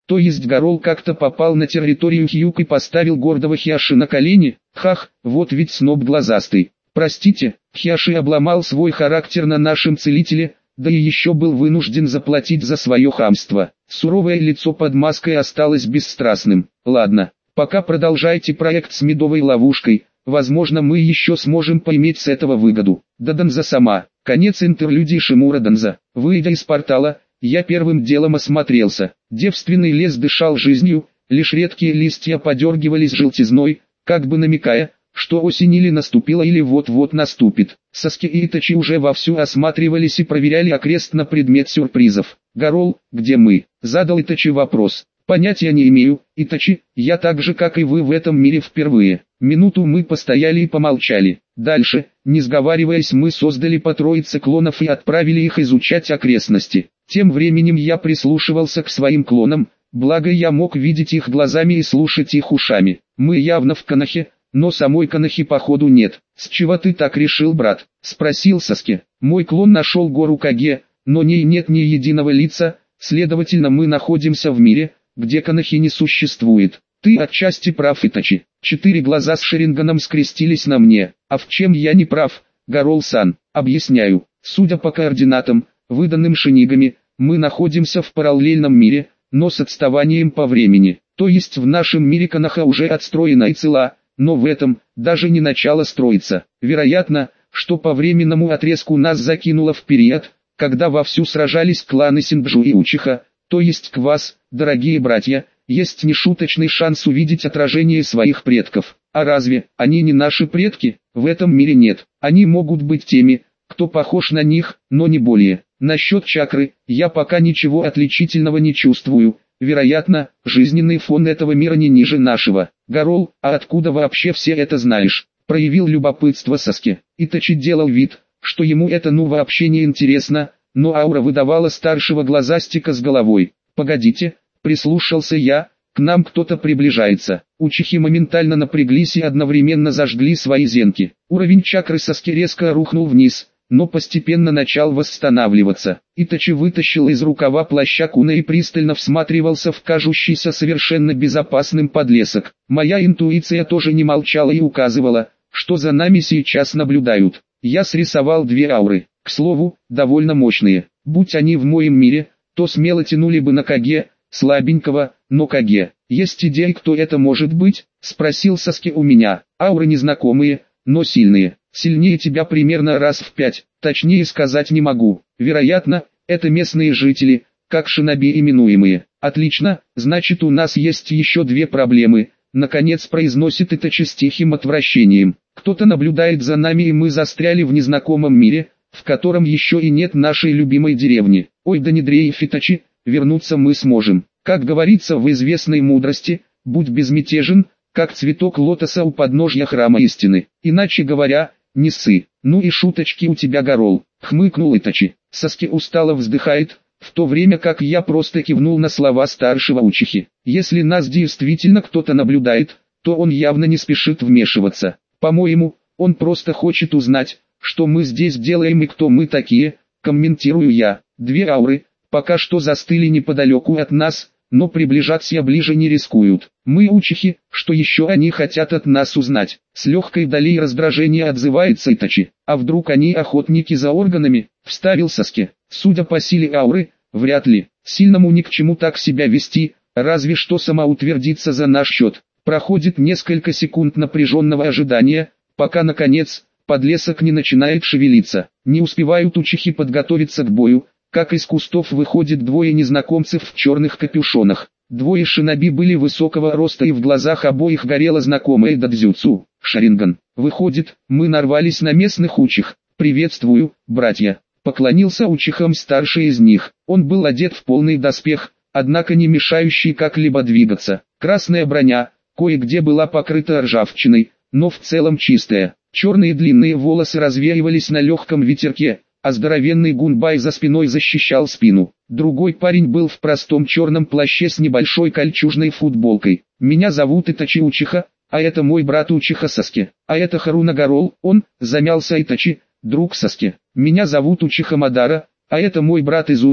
То есть Гарол как-то попал на территорию Хьюк и поставил гордого Хиаши на колени? Хах, вот ведь сноб глазастый. Простите, Хиаши обломал свой характер на нашем целителе, да и еще был вынужден заплатить за свое хамство. Суровое лицо под маской осталось бесстрастным. Ладно, пока продолжайте проект с медовой ловушкой, возможно мы еще сможем поиметь с этого выгоду. Доданза сама. Конец интерлюдии Шимура Данза. Выйдя из портала, я первым делом осмотрелся. Девственный лес дышал жизнью, лишь редкие листья подергивались желтизной, как бы намекая, что осень или наступила или вот-вот наступит. Саски и Итачи уже вовсю осматривались и проверяли окрест на предмет сюрпризов. «Гарол, где мы?» — задал Итачи вопрос. «Понятия не имею, Итачи, я так же как и вы в этом мире впервые». Минуту мы постояли и помолчали. Дальше, не сговариваясь, мы создали по троице клонов и отправили их изучать окрестности. Тем временем я прислушивался к своим клонам, благо я мог видеть их глазами и слушать их ушами. Мы явно в Конохе, но самой Конохи походу нет. «С чего ты так решил, брат?» — спросил Саски. «Мой клон нашел гору Каге, но ней нет ни единого лица, следовательно мы находимся в мире, где Конохи не существует». «Ты отчасти прав, Итачи». 4 глаза с Шаринганом скрестились на мне. «А в чем я не прав, Гарол-сан?» «Объясняю. Судя по координатам, выданным шинигами, мы находимся в параллельном мире, но с отставанием по времени. То есть в нашем мире Коноха уже отстроена и цела, но в этом даже не начало строиться. Вероятно, что по временному отрезку нас закинуло в период, когда вовсю сражались кланы Синджу и Учиха, то есть к вас, дорогие братья, есть нешуточный шанс увидеть отражение своих предков. А разве они не наши предки? В этом мире нет. Они могут быть теми, кто похож на них, но не более. Насчет чакры, я пока ничего отличительного не чувствую. Вероятно, жизненный фон этого мира не ниже нашего. Гарол, а откуда вообще все это знаешь? Проявил любопытство Саски. Итачи делал вид, что ему это вообще не интересно, но аура выдавала старшего глазастика с головой. Погодите. Прислушался я, к нам кто-то приближается. Учихи моментально напряглись и одновременно зажгли свои зенки. Уровень чакры Саски резко рухнул вниз, но постепенно начал восстанавливаться. Итачи вытащил из рукава плаща куна и пристально всматривался в кажущийся совершенно безопасным подлесок. Моя интуиция тоже не молчала и указывала, что за нами сейчас наблюдают. Я срисовал 2 ауры, к слову, довольно мощные. Будь они в моем мире, то смело тянули бы на Каге, слабенького, но Каге. «Есть идея, кто это может быть?» — спросил Саски у меня. «Ауры незнакомые, но сильные. Сильнее тебя примерно раз в 5, точнее сказать не могу. Вероятно, это местные жители, как шиноби именуемые». «Отлично, значит у нас есть еще 2 проблемы», — наконец произносит Итачи с тихим отвращением. «Кто-то наблюдает за нами и мы застряли в незнакомом мире, в котором еще и нет нашей любимой деревни. Ой да не дрейф, Итачи. Вернуться мы сможем. Как говорится в известной мудрости, будь безмятежен, как цветок лотоса у подножья храма истины. Иначе говоря, не ссы. Ну и шуточки у тебя, Гарол», — хмыкнул Итачи. Саски устало вздыхает, в то время как я просто кивнул на слова старшего Учихи. Если нас действительно кто-то наблюдает, то он явно не спешит вмешиваться. По-моему, он просто хочет узнать, что мы здесь делаем и кто мы такие, комментирую я. 2 ауры пока что застыли неподалеку от нас, но приближаться ближе не рискуют. Мы Учихи, что еще они хотят от нас узнать? С легкой долей раздражения отзывается Итачи. А вдруг они охотники за органами? Вставил Саски. Судя по силе ауры, вряд ли. Сильному ни к чему так себя вести, разве что самоутвердиться за наш счет. Проходит несколько секунд напряженного ожидания, пока наконец, подлесок не начинает шевелиться. Не успевают Учихи подготовиться к бою, как из кустов выходит 2 незнакомцев в черных капюшонах. 2 шиноби были высокого роста и в глазах обоих горело знакомое дадзюцу, Шаринган. Выходит, мы нарвались на местных учих. «Приветствую, братья», — поклонился учихам старший из них. Он был одет в полный доспех, однако не мешающий как-либо двигаться. Красная броня, кое-где была покрыта ржавчиной, но в целом чистая. Черные длинные волосы развеивались на легком ветерке, а здоровенный гунбай за спиной защищал спину. Другой парень был в простом черном плаще с небольшой кольчужной футболкой. «Меня зовут Итачи Учиха, а это мой брат Учиха Саски. А это Харуна Гарол, он», замялся Итачи, друг Саски. «Меня зовут Учиха Мадара, а это мой брат Изуна»,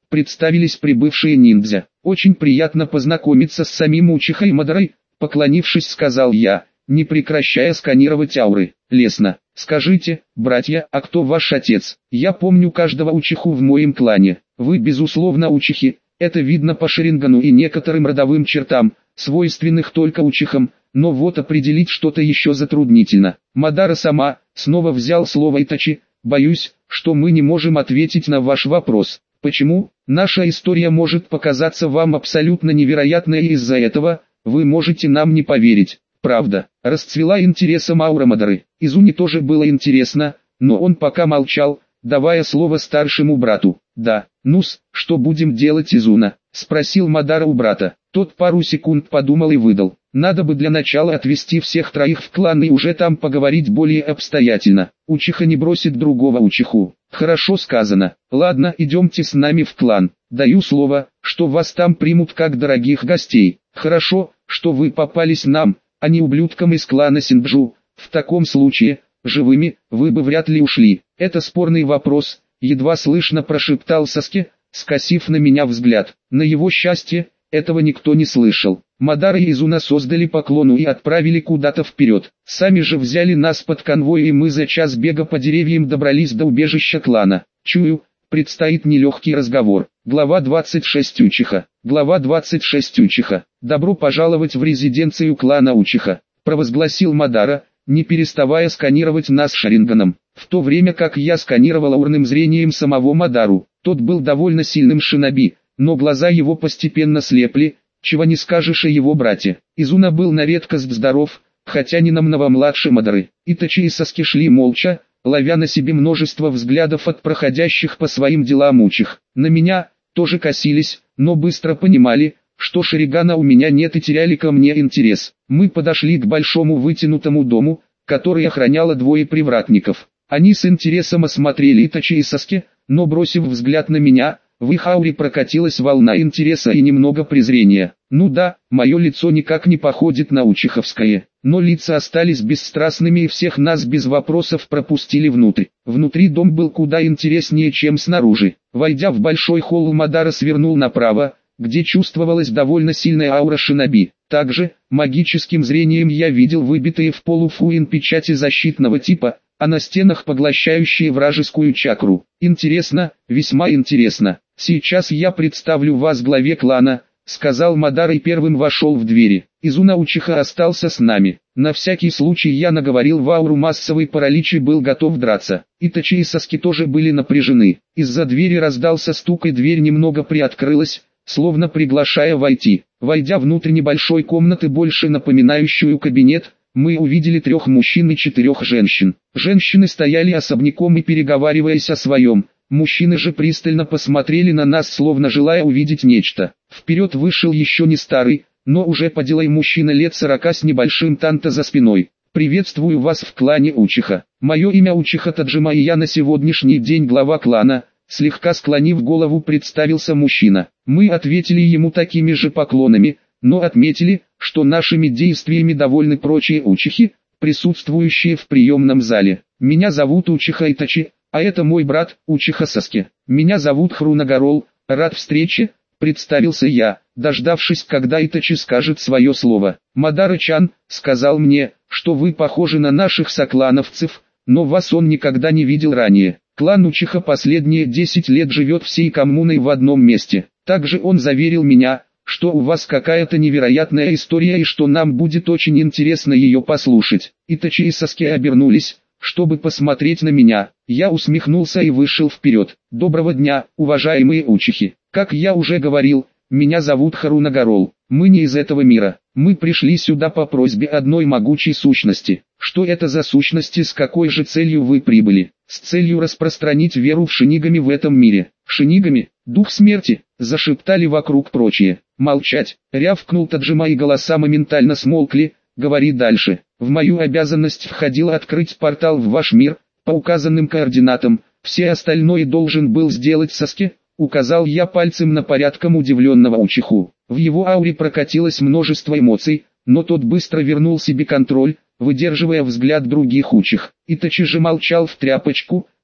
представились прибывшие ниндзя. Очень приятно познакомиться с самим Учиха и Мадарой, поклонившись, сказал я, не прекращая сканировать ауры. Лесно. Скажите, братья, а кто ваш отец? Я помню каждого Учиху в моем клане. Вы безусловно Учихи, это видно по Шарингану и некоторым родовым чертам, свойственных только Учихам, но вот определить что-то еще затруднительно. Мадара сама, снова взял слово Итачи, боюсь, что мы не можем ответить на ваш вопрос. Почему? Наша история может показаться вам абсолютно невероятной, и из-за этого вы можете нам не поверить. Правда, расцвела интересом аура Мадары. Изуни тоже было интересно, но он пока молчал, давая слово старшему брату. «Да, ну-с, что будем делать, Изуна?» – спросил Мадара у брата. Тот пару секунд подумал и выдал. «Надо бы для начала отвезти всех троих в клан и уже там поговорить более обстоятельно. Учиха не бросит другого Учиху». «Хорошо сказано. Ладно, идемте с нами в клан. Даю слово, что вас там примут как дорогих гостей. Хорошо, что вы попались нам, а не ублюдкам из клана Синджу. В таком случае, живыми, вы бы вряд ли ушли». «Это спорный вопрос», — едва слышно прошептал Саске, скосив на меня взгляд. На его счастье, этого никто не слышал. Мадара и Изуна создали поклону и отправили куда-то вперед. Сами же взяли нас под конвой, и мы за час бега по деревьям добрались до убежища клана. Чую, предстоит нелегкий разговор. Глава 26 Учиха. Глава 26 Учиха. «Добро пожаловать в резиденцию клана Учиха», — провозгласил Мадара, не переставая сканировать нас Шаринганом. В то время как я сканировал аурным зрением самого Мадару, тот был довольно сильным шиноби, но глаза его постепенно слепли, чего не скажешь о его брате. Изуна был на редкость здоров, хотя не намного младше Мадары. Итачи и Саски шли молча, ловя на себе множество взглядов от проходящих по своим делам Учих. На меня тоже косились, но быстро понимали, что Шаригана у меня нет, и теряли ко мне интерес. Мы подошли к большому вытянутому дому, который охраняло двое привратников. Они с интересом осмотрели Итачи и Саски, но бросив взгляд на меня, в их ауре прокатилась волна интереса и немного презрения. Ну да, мое лицо никак не походит на учиховское, но лица остались бесстрастными, и всех нас без вопросов пропустили внутрь. Внутри дом был куда интереснее, чем снаружи. Войдя в большой холл, Мадара свернул направо, где чувствовалась довольно сильная аура шиноби. Также, магическим зрением я видел выбитые в полу фуин печати защитного типа, а на стенах поглощающие вражескую чакру. Интересно, весьма интересно. «Сейчас я представлю вас главе клана», — сказал Мадара и первым вошел в двери. Изуна Учиха остался с нами. На всякий случай я наговорил в ауру массовый паралич и был готов драться. Итачи и Саски тоже были напряжены. Из-за двери раздался стук, и дверь немного приоткрылась, словно приглашая войти. Войдя внутрь небольшой комнаты, больше напоминающую кабинет, мы увидели 3 мужчин и 4 женщин. Женщины стояли особняком и переговариваясь о своем. Мужчины же пристально посмотрели на нас, словно желая увидеть нечто. Вперед вышел еще не старый, но уже пожилой мужчина лет 40 с небольшим танто за спиной. «Приветствую вас в клане Учиха. Мое имя Учиха Таджима, и я на сегодняшний день глава клана», — слегка склонив голову, представился мужчина. Мы ответили ему такими же поклонами, но отметили, что нашими действиями довольны прочие Учихи, присутствующие в приемном зале. «Меня зовут Учиха Итачи, а это мой брат, Учиха Саски. Меня зовут Хрунагарол, рад встрече», — представился я, дождавшись, когда Итачи скажет свое слово. «Мадара-чан сказал мне, что вы похожи на наших соклановцев, но вас он никогда не видел ранее. Клан Учиха последние 10 лет живет всей коммуной в одном месте. Также он заверил меня, что у вас какая-то невероятная история и что нам будет очень интересно ее послушать». Итачи и Саски обернулись, чтобы посмотреть на меня. Я усмехнулся и вышел вперед. «Доброго дня, уважаемые Учихи. Как я уже говорил, меня зовут Харунагарол. Мы не из этого мира. Мы пришли сюда по просьбе одной могучей сущности». «Что это за сущности, с какой же целью вы прибыли?» «С целью распространить веру в шинигами в этом мире». «Шинигами? Дух смерти?» — зашептали вокруг прочие. «Молчать!» — рявкнул Таджима, и голоса моментально смолкли. «Говори дальше. В мою обязанность входило открыть портал в ваш мир, по указанным координатам. Все остальное должен был сделать Саски», — указал я пальцем на порядком удивленного Учиху. В его ауре прокатилось множество эмоций, но тот быстро вернул себе контроль, выдерживая взгляд других Учих. Итачи же молчал в тряпочку,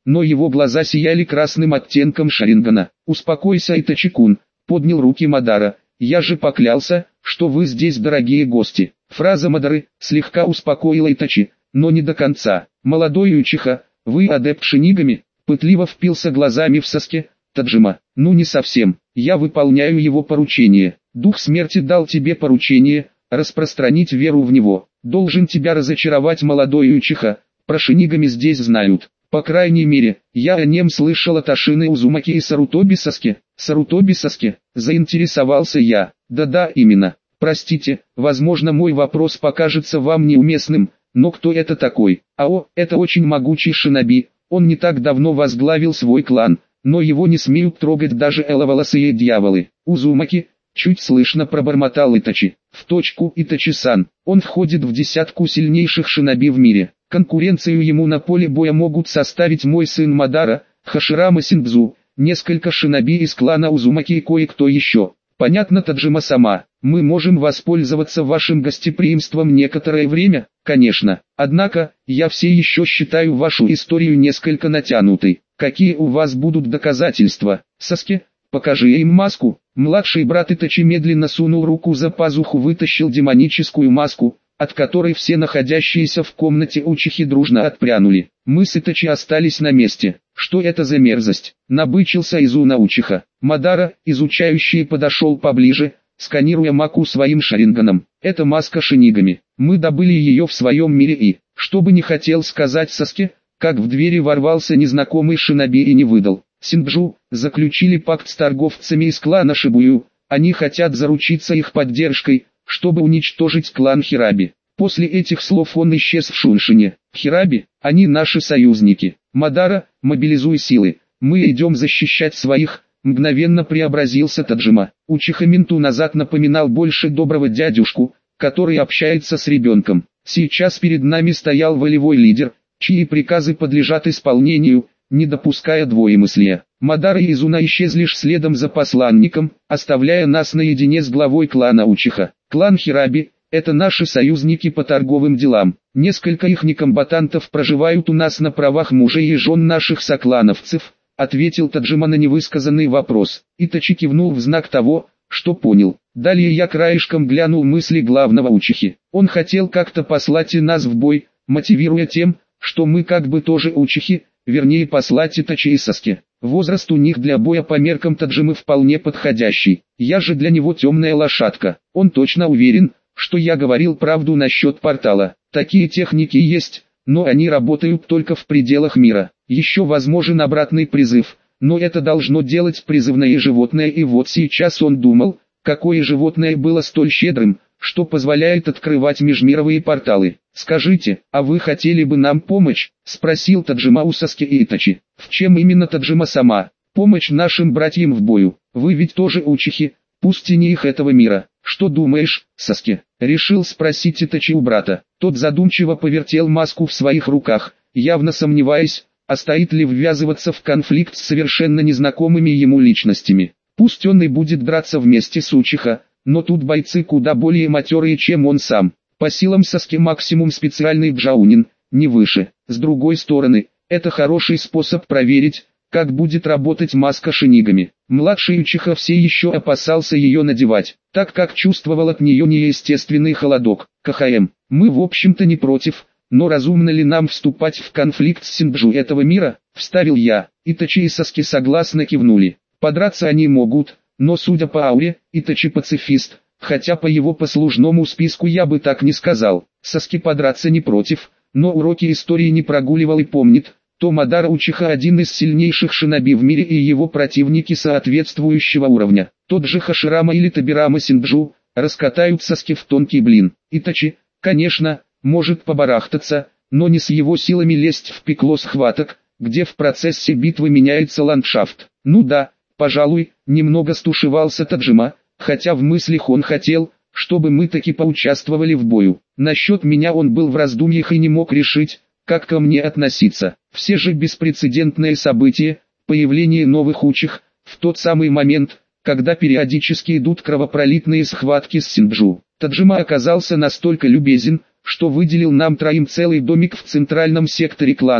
но его глаза сияли красным оттенком Шарингана. «Успокойся, Итачи-кун», — поднял руки Мадара, — «я же поклялся, что вы здесь дорогие гости». Фраза Мадары слегка успокоила Итачи, но не до конца. «Молодой Учиха, вы адепт шинигами?» — пытливо впился глазами в Саске Таджима. «Ну не совсем, я выполняю его поручение. Дух смерти дал тебе поручение распространить веру в него. Должен тебя разочаровать, молодой Учиха, про шинигами здесь знают. По крайней мере, я о нем слышал от Ашины Узумаки и Сарутоби Саске». «Сарутоби Саске?» — заинтересовался я. «Да-да, именно. Простите, возможно, мой вопрос покажется вам неуместным, но кто это такой?» «Ао, это очень могучий шиноби, он не так давно возглавил свой клан, но его не смеют трогать даже эловолосые дьяволы». «Узумаки», — чуть слышно пробормотал Итачи. «В точку, Итачи-сан, он входит в десятку сильнейших шиноби в мире. Конкуренцию ему на поле боя могут составить мой сын Мадара, Хаширама Синдзу, несколько шиноби из клана Узумаки и кое-кто еще. Понятно, Таджима-сама, мы можем воспользоваться вашим гостеприимством некоторое время, конечно. Однако, я все еще считаю вашу историю несколько натянутой. Какие у вас будут доказательства? Саске, покажи им маску». Младший брат Итачи медленно сунул руку за пазуху, вытащил демоническую маску, от которой все находящиеся в комнате Учихи дружно отпрянули. Мы с Итачи остались на месте. «Что это за мерзость?» — набычился Изуна Учиха. Мадара, изучающий, подошел поближе, сканируя маку своим шаринганом. «Это маска шинигами. Мы добыли ее в своем мире и, что бы ни хотел сказать Саске, как в двери ворвался незнакомый шиноби и не выдал. Синджу заключили пакт с торговцами из клана Шибую, они хотят заручиться их поддержкой, чтобы уничтожить клан Хираби». После этих слов он исчез в Шуншине. «Хираби, они наши союзники. Мадара, мобилизуй силы, мы идем защищать своих», мгновенно преобразился Таджима. Учиха минуту назад напоминал больше доброго дядюшку, который общается с ребенком. Сейчас перед нами стоял волевой лидер, чьи приказы подлежат исполнению, не допуская двоемыслия. Мадара и Изуна исчезли следом за посланником, оставляя нас наедине с главой клана Учиха. «Клан Хираби — это наши союзники по торговым делам. Несколько их некомбатантов проживают у нас на правах мужей и жен наших соклановцев», — ответил Таджима на невысказанный вопрос. Итачи кивнул в знак того, что понял. Далее я краешком глянул мысли главного Учихи. Он хотел как-то послать и нас в бой, мотивируя тем, что мы как бы тоже Учихи, вернее послать Итачи и Саске. Возраст у них для боя по меркам Таджимы вполне подходящий. Я же для него темная лошадка. Он точно уверен, что я говорил правду насчет портала. Такие техники есть, но они работают только в пределах мира. Еще возможен обратный призыв, но это должно делать призывное животное, и вот сейчас он думал, какое животное было столь щедрым, что позволяет открывать межмировые порталы. «Скажите, а вы хотели бы нам помочь?» — спросил Таджима у Саске и Итачи. «В чем именно, Таджима-сама?» «Помощь нашим братьям в бою. Вы ведь тоже Учихи, пусть и не их этого мира». «Что думаешь, Саске?» — решил спросить Итачи у брата. Тот задумчиво повертел маску в своих руках, явно сомневаясь, а стоит ли ввязываться в конфликт с совершенно незнакомыми ему личностями. Пусть он и будет драться вместе с Учиха, но тут бойцы куда более матерые, чем он сам. По силам Саске максимум специальный джаунин, не выше. С другой стороны, это хороший способ проверить, как будет работать маска шинигами. Младший Учиха все еще опасался ее надевать, так как чувствовал от нее неестественный холодок. «КХМ, мы в общем-то не против, но разумно ли нам вступать в конфликт с Синджу этого мира?» — вставил я. Итачи и Саске согласно кивнули. Подраться они могут, но судя по ауре, Итачи пацифист, хотя по его послужному списку я бы так не сказал. Саске подраться не против, но уроки истории не прогуливал и помнит, то Мадара Учиха один из сильнейших шиноби в мире и его противники соответствующего уровня. Тот же Хаширама или Табирама Синджу раскатают Саске в тонкий блин. Итачи, конечно, может побарахтаться, но не с его силами лезть в пекло схваток, где в процессе битвы меняется ландшафт. Ну да, пожалуй, немного стушевался Таджима, хотя в мыслях он хотел, чтобы мы таки поучаствовали в бою. Насчет меня он был в раздумьях и не мог решить, как ко мне относиться. Все же беспрецедентное событие, появление новых Учих, в тот самый момент, когда периодически идут кровопролитные схватки с Синджу. Таджима оказался настолько любезен, что выделил нам троим целый домик в центральном секторе клана,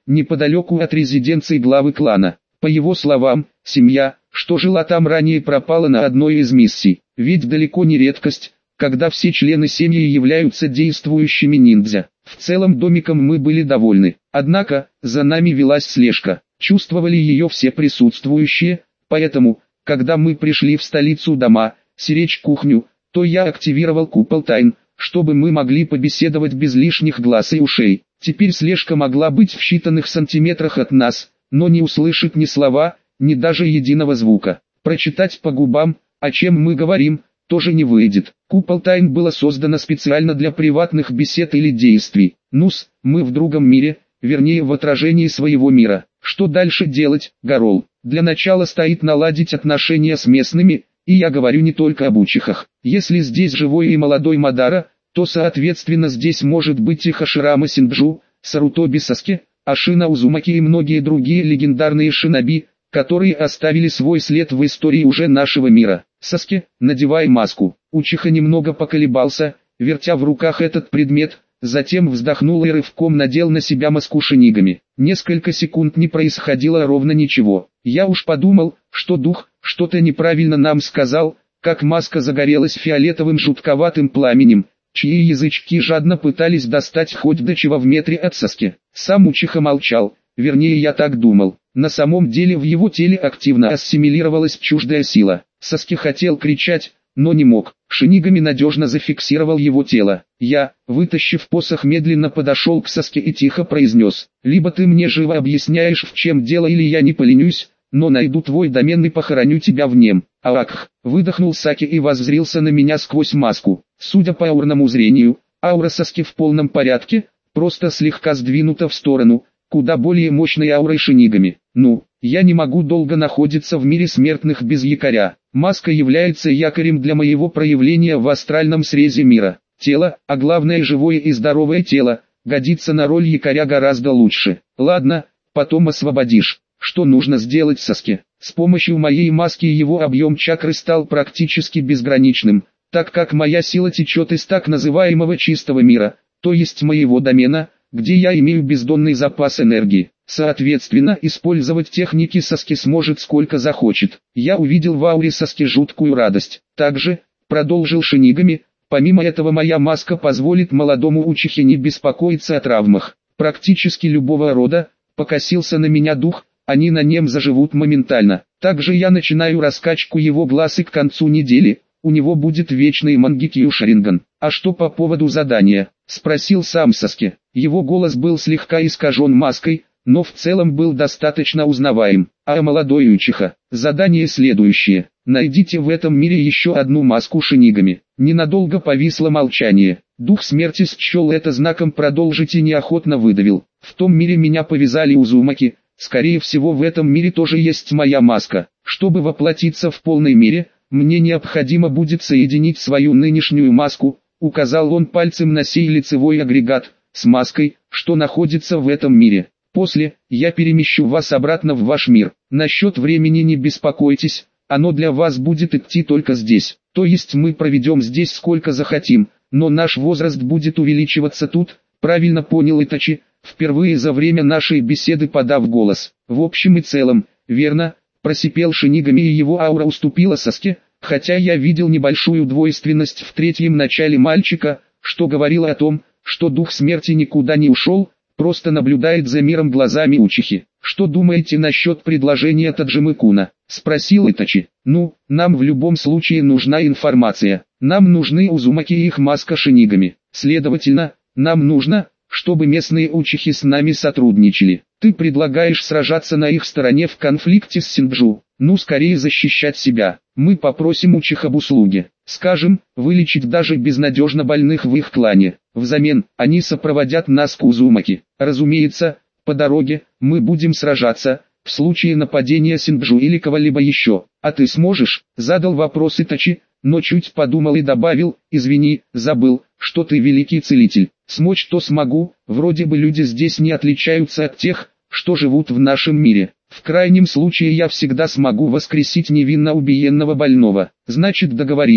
неподалеку от резиденции главы клана. По его словам, семья, что жила там ранее, пропала на одной из миссий. Ведь далеко не редкость, когда все члены семьи являются действующими ниндзя. В целом домиком мы были довольны. Однако, за нами велась слежка. Чувствовали ее все присутствующие, поэтому, когда мы пришли в столицу дома, сиречь кухню, то я активировал купол тайн, чтобы мы могли побеседовать без лишних глаз и ушей. Теперь слежка могла быть в считанных сантиметрах от нас, но не услышать ни слова, ни даже единого звука. Прочитать по губам, о чем мы говорим, тоже не выйдет. Купол тайн было создано специально для приватных бесед или действий. Ну-с, мы в другом мире, вернее в отражении своего мира. Что дальше делать, Гарол? Для начала стоит наладить отношения с местными, и я говорю не только об учихах. Если здесь живой и молодой Мадара, то соответственно здесь может быть и Хаширама Синджу, Сарутоби Саске, Ашина Узумаки и многие другие легендарные шиноби, которые оставили свой след в истории уже нашего мира. Саске, надевай маску. Учиха немного поколебался, вертя в руках этот предмет, затем вздохнул и рывком надел на себя маску шинигами. Несколько секунд не происходило ровно ничего. Я уж подумал, что дух что-то неправильно нам сказал, как маска загорелась фиолетовым жутковатым пламенем, чьи язычки жадно пытались достать хоть до чего в метре от Саске. Сам учиха молчал, вернее я так думал. На самом деле в его теле активно ассимилировалась чуждая сила. Саске хотел кричать, но не мог. Шинигами надежно зафиксировал его тело. Я, вытащив посох, медленно подошел к Саске и тихо произнес: «Либо ты мне живо объясняешь, в чем дело, или я не поленюсь, но найду твой домен и похороню тебя в нем». «Аакх!» — выдохнул Саке и воззрился на меня сквозь маску. Судя по аурному зрению, аура Саски в полном порядке, просто слегка сдвинута в сторону, куда более мощной аурой шинигами. Ну, я не могу долго находиться в мире смертных без якоря. Маска является якорем для моего проявления в астральном срезе мира. Тело, а главное живое и здоровое тело, годится на роль якоря гораздо лучше. Ладно, потом освободишь. Что нужно сделать Саске? С помощью моей маски его объем чакры стал практически безграничным, так как моя сила течет из так называемого чистого мира, то есть моего домена, где я имею бездонный запас энергии. Соответственно, использовать техники Саски сможет сколько захочет. Я увидел в ауре Саски жуткую радость. Также, продолжил шинигами, помимо этого моя маска позволит молодому учихе не беспокоиться о травмах. Практически любого рода, покосился на меня дух, они на нем заживут моментально. Также я начинаю раскачку его глаз, и к концу недели у него будет вечный Мангикью Шаринган. А что по поводу задания? Спросил сам Саске. Его голос был слегка искажен маской, но в целом был достаточно узнаваем. А молодой учиха, задание следующее. Найдите в этом мире еще одну маску шинигами. Ненадолго повисло молчание. Дух смерти счел это знаком продолжить и неохотно выдавил. В том мире меня повязали Узумаки. Скорее всего в этом мире тоже есть моя маска. Чтобы воплотиться в полной мере, мне необходимо будет соединить свою нынешнюю маску, указал он пальцем на сей лицевой агрегат, с маской, что находится в этом мире. После, я перемещу вас обратно в ваш мир. Насчет времени не беспокойтесь, оно для вас будет идти только здесь. То есть мы проведем здесь сколько захотим, но наш возраст будет увеличиваться тут, правильно понял Итачи, впервые за время нашей беседы подав голос. В общем и целом, верно, просипел шинигами, и его аура уступила Саске, хотя я видел небольшую двойственность в третьем начале мальчика, что говорило о том, что дух смерти никуда не ушел, просто наблюдает за миром глазами учихи. «Что думаете насчет предложения Таджимы-куна?» — спросил Итачи. «Ну, нам в любом случае нужна информация. Нам нужны Узумаки и их маска шинигами. Следовательно, нам нужно, чтобы местные учихи с нами сотрудничали. Ты предлагаешь сражаться на их стороне в конфликте с Синджу? Ну, скорее защищать себя. Мы попросим учих об услуге. Скажем, вылечить даже безнадежно больных в их клане. Взамен, они сопроводят нас к Узумаки. Разумеется, по дороге, мы будем сражаться, в случае нападения Синджу или кого-либо еще. А ты сможешь?» — задал вопрос Итачи, но чуть подумал и добавил: «Извини, забыл, что ты великий целитель». «Смочь-то смогу, вроде бы люди здесь не отличаются от тех, что живут в нашем мире. В крайнем случае я всегда смогу воскресить невинно убиенного больного». «Значит, договорились»,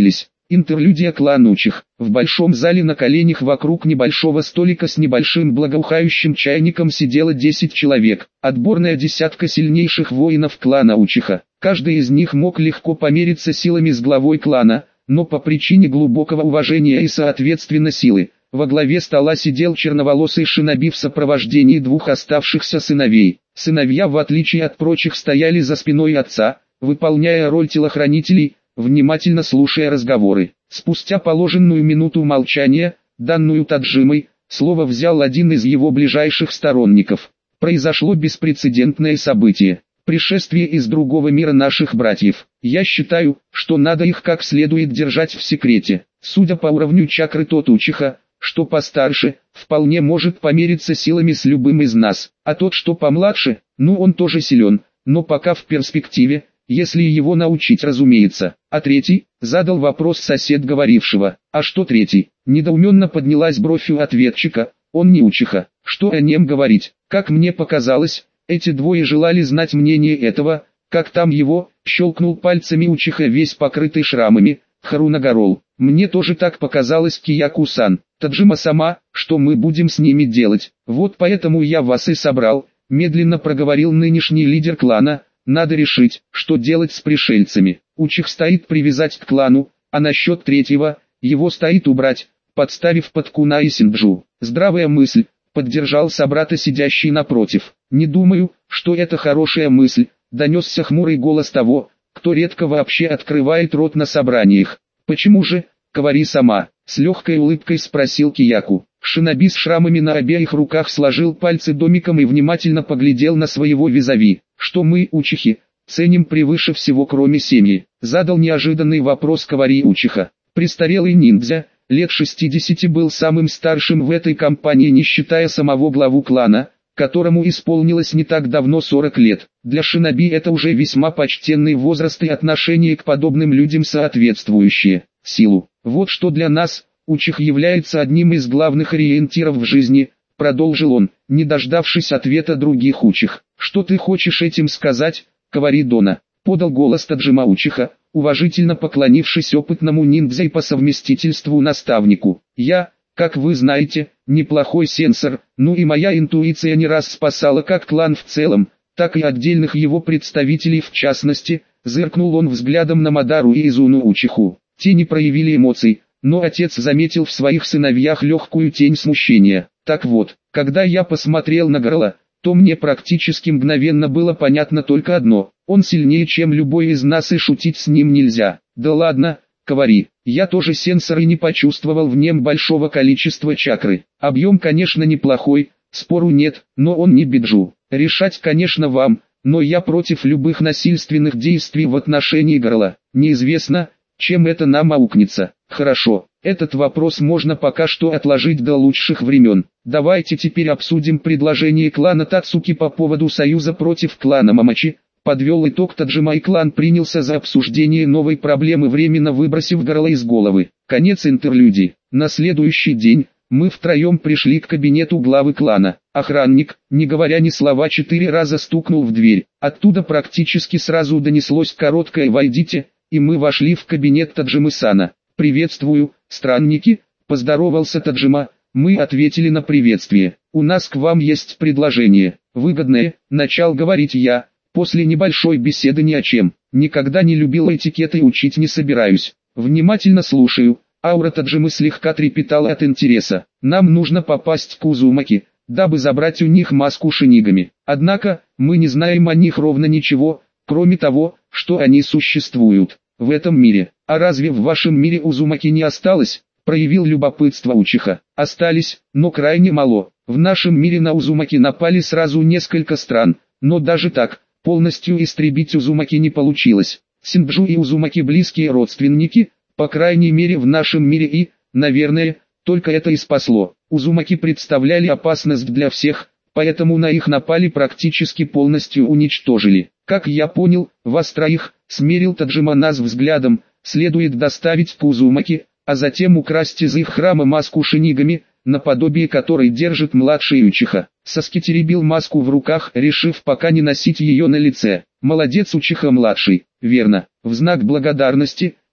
Интерлюдия клан Учих. В большом зале на коленях вокруг небольшого столика с небольшим благоухающим чайником сидело 10 человек. Отборная десятка сильнейших воинов клана Учиха. Каждый из них мог легко помериться силами с главой клана, но по причине глубокого уважения и соответственно силы. Во главе стола сидел черноволосый шиноби в сопровождении двух оставшихся сыновей. Сыновья, в отличие от прочих, стояли за спиной отца, выполняя роль телохранителей, внимательно слушая разговоры. Спустя положенную минуту молчания, данную Таджимой, слово взял один из его ближайших сторонников. Произошло беспрецедентное событие. Пришествие из другого мира наших братьев. Я считаю, что надо их как следует держать в секрете. Судя по уровню чакры, тот Учиха, что постарше, вполне может помериться силами с любым из нас. А тот, что помладше, он тоже силен, но пока в перспективе, если его научить, разумеется. А третий, задал вопрос сосед говорившего. А что третий? Недоуменно поднялась бровь у ответчика. Он не Учиха. Что о нем говорить? Как мне показалось, эти двое желали знать мнение этого, как там его, щелкнул пальцами Учиха, весь покрытый шрамами, Харунагорол. Мне тоже так показалось, Кияку-сан. Таджима сама, что мы будем с ними делать? Вот поэтому я вас и собрал, медленно проговорил нынешний лидер клана. Надо решить, что делать с пришельцами. Учих стоит привязать к клану, а насчет третьего, его стоит убрать, подставив под Куна и Синджу. Здравая мысль, поддержал собрата сидящий напротив. Не думаю, что это хорошая мысль, донесся хмурый голос того, кто редко вообще открывает рот на собраниях. Почему же, говори сама, с легкой улыбкой спросил Кияку. Шиноби с шрамами на обеих руках сложил пальцы домиком и внимательно поглядел на своего визави. Что мы, Учихи, ценим превыше всего кроме семьи? Задал неожиданный вопрос Кавари Учиха. Престарелый ниндзя, лет 60, был самым старшим в этой компании, не считая самого главу клана, которому исполнилось не так давно 40 лет. Для шиноби это уже весьма почтенный возраст и отношение к подобным людям соответствующее. Силу. Вот что для нас, Учих, является одним из главных ориентиров в жизни, продолжил он, не дождавшись ответа других Учих. Что ты хочешь этим сказать, Кавари Дона? Подал голос Таджима Учиха, уважительно поклонившись опытному ниндзя и по совместительству наставнику. Я, как вы знаете, неплохой сенсор, и моя интуиция не раз спасала как клан в целом, так и отдельных его представителей в частности. Зыркнул он взглядом на Мадару и Изуну Учиху. Те не проявили эмоций, но отец заметил в своих сыновьях легкую тень смущения. Так вот, когда я посмотрел на Горла, то мне практически мгновенно было понятно только одно: он сильнее, чем любой из нас, и шутить с ним нельзя. Да ладно, Кавари, я тоже сенсор и не почувствовал в нем большого количества чакры. Объем, конечно, неплохой, спору нет, но он не биджу. Решать, конечно, вам, но я против любых насильственных действий в отношении Горла. Неизвестно, чем это нам аукнется. Хорошо, этот вопрос можно пока что отложить до лучших времен. Давайте теперь обсудим предложение клана Тацуки по поводу союза против клана Мамачи. Подвел итог Таджима, и клан принялся за обсуждение новой проблемы, временно выбросив Горла из головы. Конец интерлюдии. На следующий день мы втроем пришли к кабинету главы клана. Охранник, не говоря ни слова, 4 раза стукнул в дверь. Оттуда практически сразу донеслось короткое «Войдите», и мы вошли в кабинет Таджимы-сана. «Приветствую, странники», — поздоровался Таджима. Мы ответили на приветствие. «У нас к вам есть предложение. Выгодное», — начал говорить я, после небольшой беседы ни о чем. Никогда не любил этикет и учить не собираюсь. Внимательно слушаю. Аура Таджимы слегка трепетала от интереса. Нам нужно попасть к Узумаки, дабы забрать у них маску шинигами. Однако, мы не знаем о них ровно ничего, кроме того, что они существуют в этом мире. А разве в вашем мире Узумаки не осталось? Проявил любопытство Учиха. Остались, но крайне мало. В нашем мире на Узумаки напали сразу несколько стран, но даже так, полностью истребить Узумаки не получилось. Синджу и Узумаки близкие родственники, по крайней мере в нашем мире, и, наверное, только это и спасло. Узумаки представляли опасность для всех, поэтому на их напали, практически полностью уничтожили. Как я понял, вас троих, смерил Таджима нас взглядом, следует доставить к Узумаки, а затем украсть из их храма маску шинигами, наподобие которой держит младший Учиха. Саски теребил маску в руках, решив пока не носить ее на лице. Молодец, Учиха-младший. Верно. В знак благодарности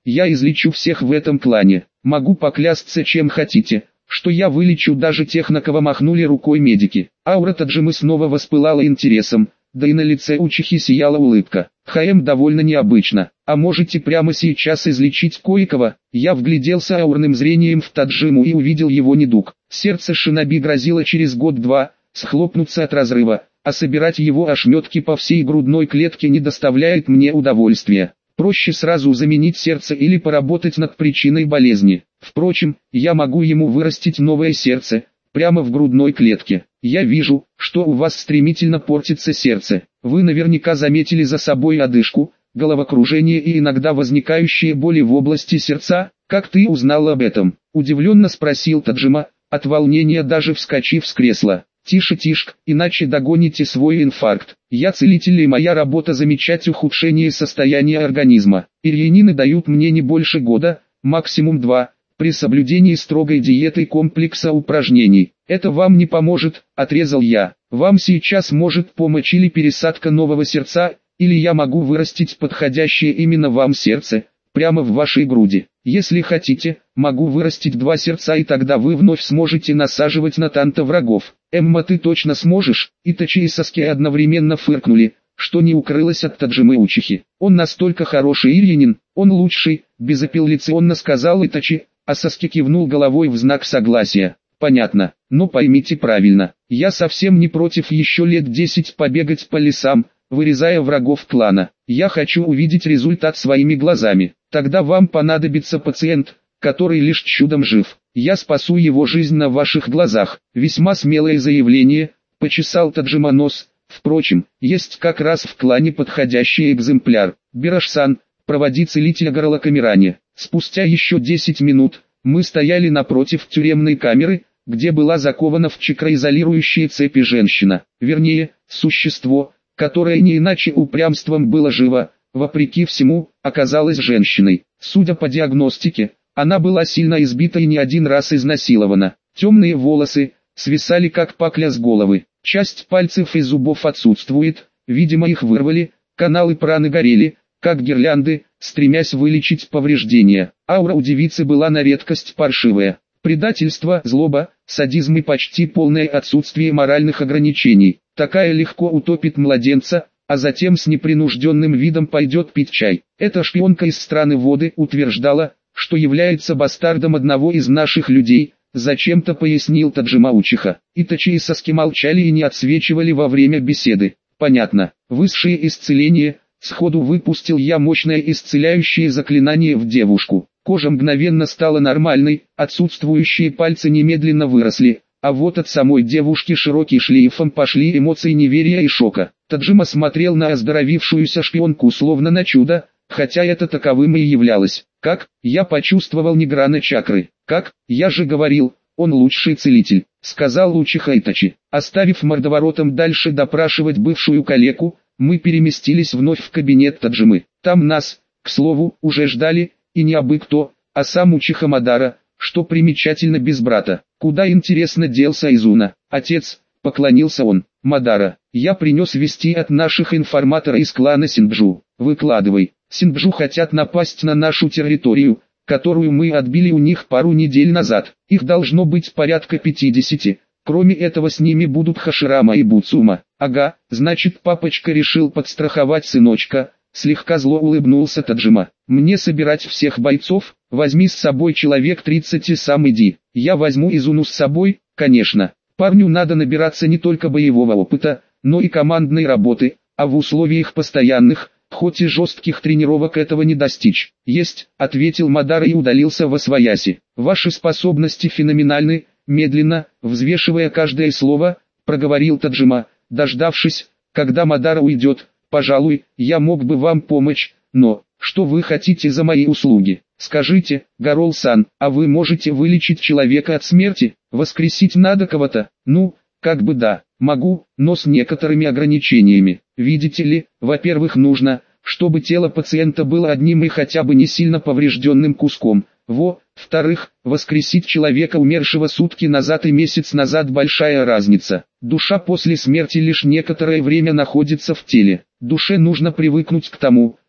я излечу всех в этом клане. Могу поклясться чем хотите, что я вылечу даже тех, на кого махнули рукой медики. Аура Таджимы снова воспылала интересом, да и на лице Учихи сияла улыбка. ХМ довольно необычно. А можете прямо сейчас излечить кое-кого? Я вгляделся аурным зрением в Таджиму и увидел его недуг. Сердце шиноби грозило через год-два схлопнуться от разрыва, а собирать его ошметки по всей грудной клетке не доставляет мне удовольствия. Проще сразу заменить сердце или поработать над причиной болезни. Впрочем, я могу ему вырастить новое сердце, прямо в грудной клетке. Я вижу, что у вас стремительно портится сердце. Вы наверняка заметили за собой одышку, головокружение и иногда возникающие боли в области сердца. Как ты узнал об этом? Удивленно спросил Таджима, от волнения даже вскочив с кресла. Тише, тишь, иначе догоните свой инфаркт. Я целитель и моя работа замечать ухудшение состояния организма. Ирьянины дают мне не больше года, максимум 2, при соблюдении строгой диеты и комплекса упражнений. Это вам не поможет, отрезал я. Вам сейчас может помочь или пересадка нового сердца, или я могу вырастить подходящее именно вам сердце, прямо в вашей груди. Если хотите, могу вырастить 2 сердца, и тогда вы вновь сможете насаживать на танто врагов. Эмма, ты точно сможешь? Итачи и Саски одновременно фыркнули, что не укрылось от Таджимы Учихи. Он настолько хороший ирьянин, он лучший, безапелляционно сказал Итачи, а Саски кивнул головой в знак согласия. Понятно, но поймите правильно, я совсем не против еще лет 10 побегать по лесам, вырезая врагов клана. Я хочу увидеть результат своими глазами. Тогда вам понадобится пациент, который лишь чудом жив. Я спасу его жизнь на ваших глазах. Весьма смелое заявление, почесал Таджима нос. Впрочем, есть как раз в клане подходящий экземпляр. Бираш-сан, проводи целителя Горолокамиране. Спустя еще 10 минут, мы стояли напротив тюремной камеры, где была закована в чакроизолирующие цепи женщина. Вернее, существо, которое не иначе упрямством было живо, вопреки всему, оказалась женщиной. Судя по диагностике, она была сильно избита и не один раз изнасилована. Темные волосы свисали как пакля с головы. Часть пальцев и зубов отсутствует, видимо их вырвали, каналы праны горели, как гирлянды, стремясь вылечить повреждения. Аура у девицы была на редкость паршивая. Предательство, злоба, садизм и почти полное отсутствие моральных ограничений. Такая легко утопит младенца, а затем с непринужденным видом пойдет пить чай. Эта шпионка из страны воды утверждала, что является бастардом одного из наших людей, зачем-то пояснил Таджима Учиха. Итачи и Саски молчали и не отсвечивали во время беседы. Понятно, высшее исцеление, сходу выпустил я мощное исцеляющее заклинание в девушку. Кожа мгновенно стала нормальной, отсутствующие пальцы немедленно выросли, а вот от самой девушки широким шлейфом пошли эмоции неверия и шока. Таджима смотрел на оздоровившуюся шпионку словно на чудо, хотя это таковым и являлось. Как? Я почувствовал ниграна чакры. Как? Я же говорил, он лучший целитель, сказал Учиха Итачи. Оставив мордоворотом дальше допрашивать бывшую калеку, мы переместились вновь в кабинет Таджимы. Там нас, к слову, уже ждали, и не абы кто, а сам Учиха Мадара, что примечательно без брата. Куда, интересно, делся Изуна? Отец, поклонился он. Мадара, я принес вести от наших информатора из клана Синджу. Выкладывай. Синджу хотят напасть на нашу территорию, которую мы отбили у них пару недель назад. Их должно быть порядка 50. Кроме этого с ними будут Хаширама и Буцума. Ага, значит папочка решил подстраховать сыночка. Слегка зло улыбнулся Таджима. Мне собирать всех бойцов? Возьми с собой человек 30 и сам иди. Я возьму Изуну с собой, конечно. Парню надо набираться не только боевого опыта, но и командной работы, а в условиях постоянных, хоть и жестких тренировок этого не достичь. Есть, ответил Мадара и удалился восвояси. Ваши способности феноменальны, медленно, взвешивая каждое слово, проговорил Таджима, дождавшись, когда Мадара уйдет. Пожалуй, я мог бы вам помочь, но, что вы хотите за мои услуги? Скажите, Гарол-сан, а вы можете вылечить человека от смерти? Воскресить надо кого-то? Ну, как бы да, могу, но с некоторыми ограничениями. Видите ли, во-первых нужно, чтобы тело пациента было одним и хотя бы не сильно поврежденным куском. Во-вторых, воскресить человека, умершего сутки назад и месяц назад, большая разница. Душа после смерти лишь некоторое время находится в теле. Душе нужно привыкнуть к тому,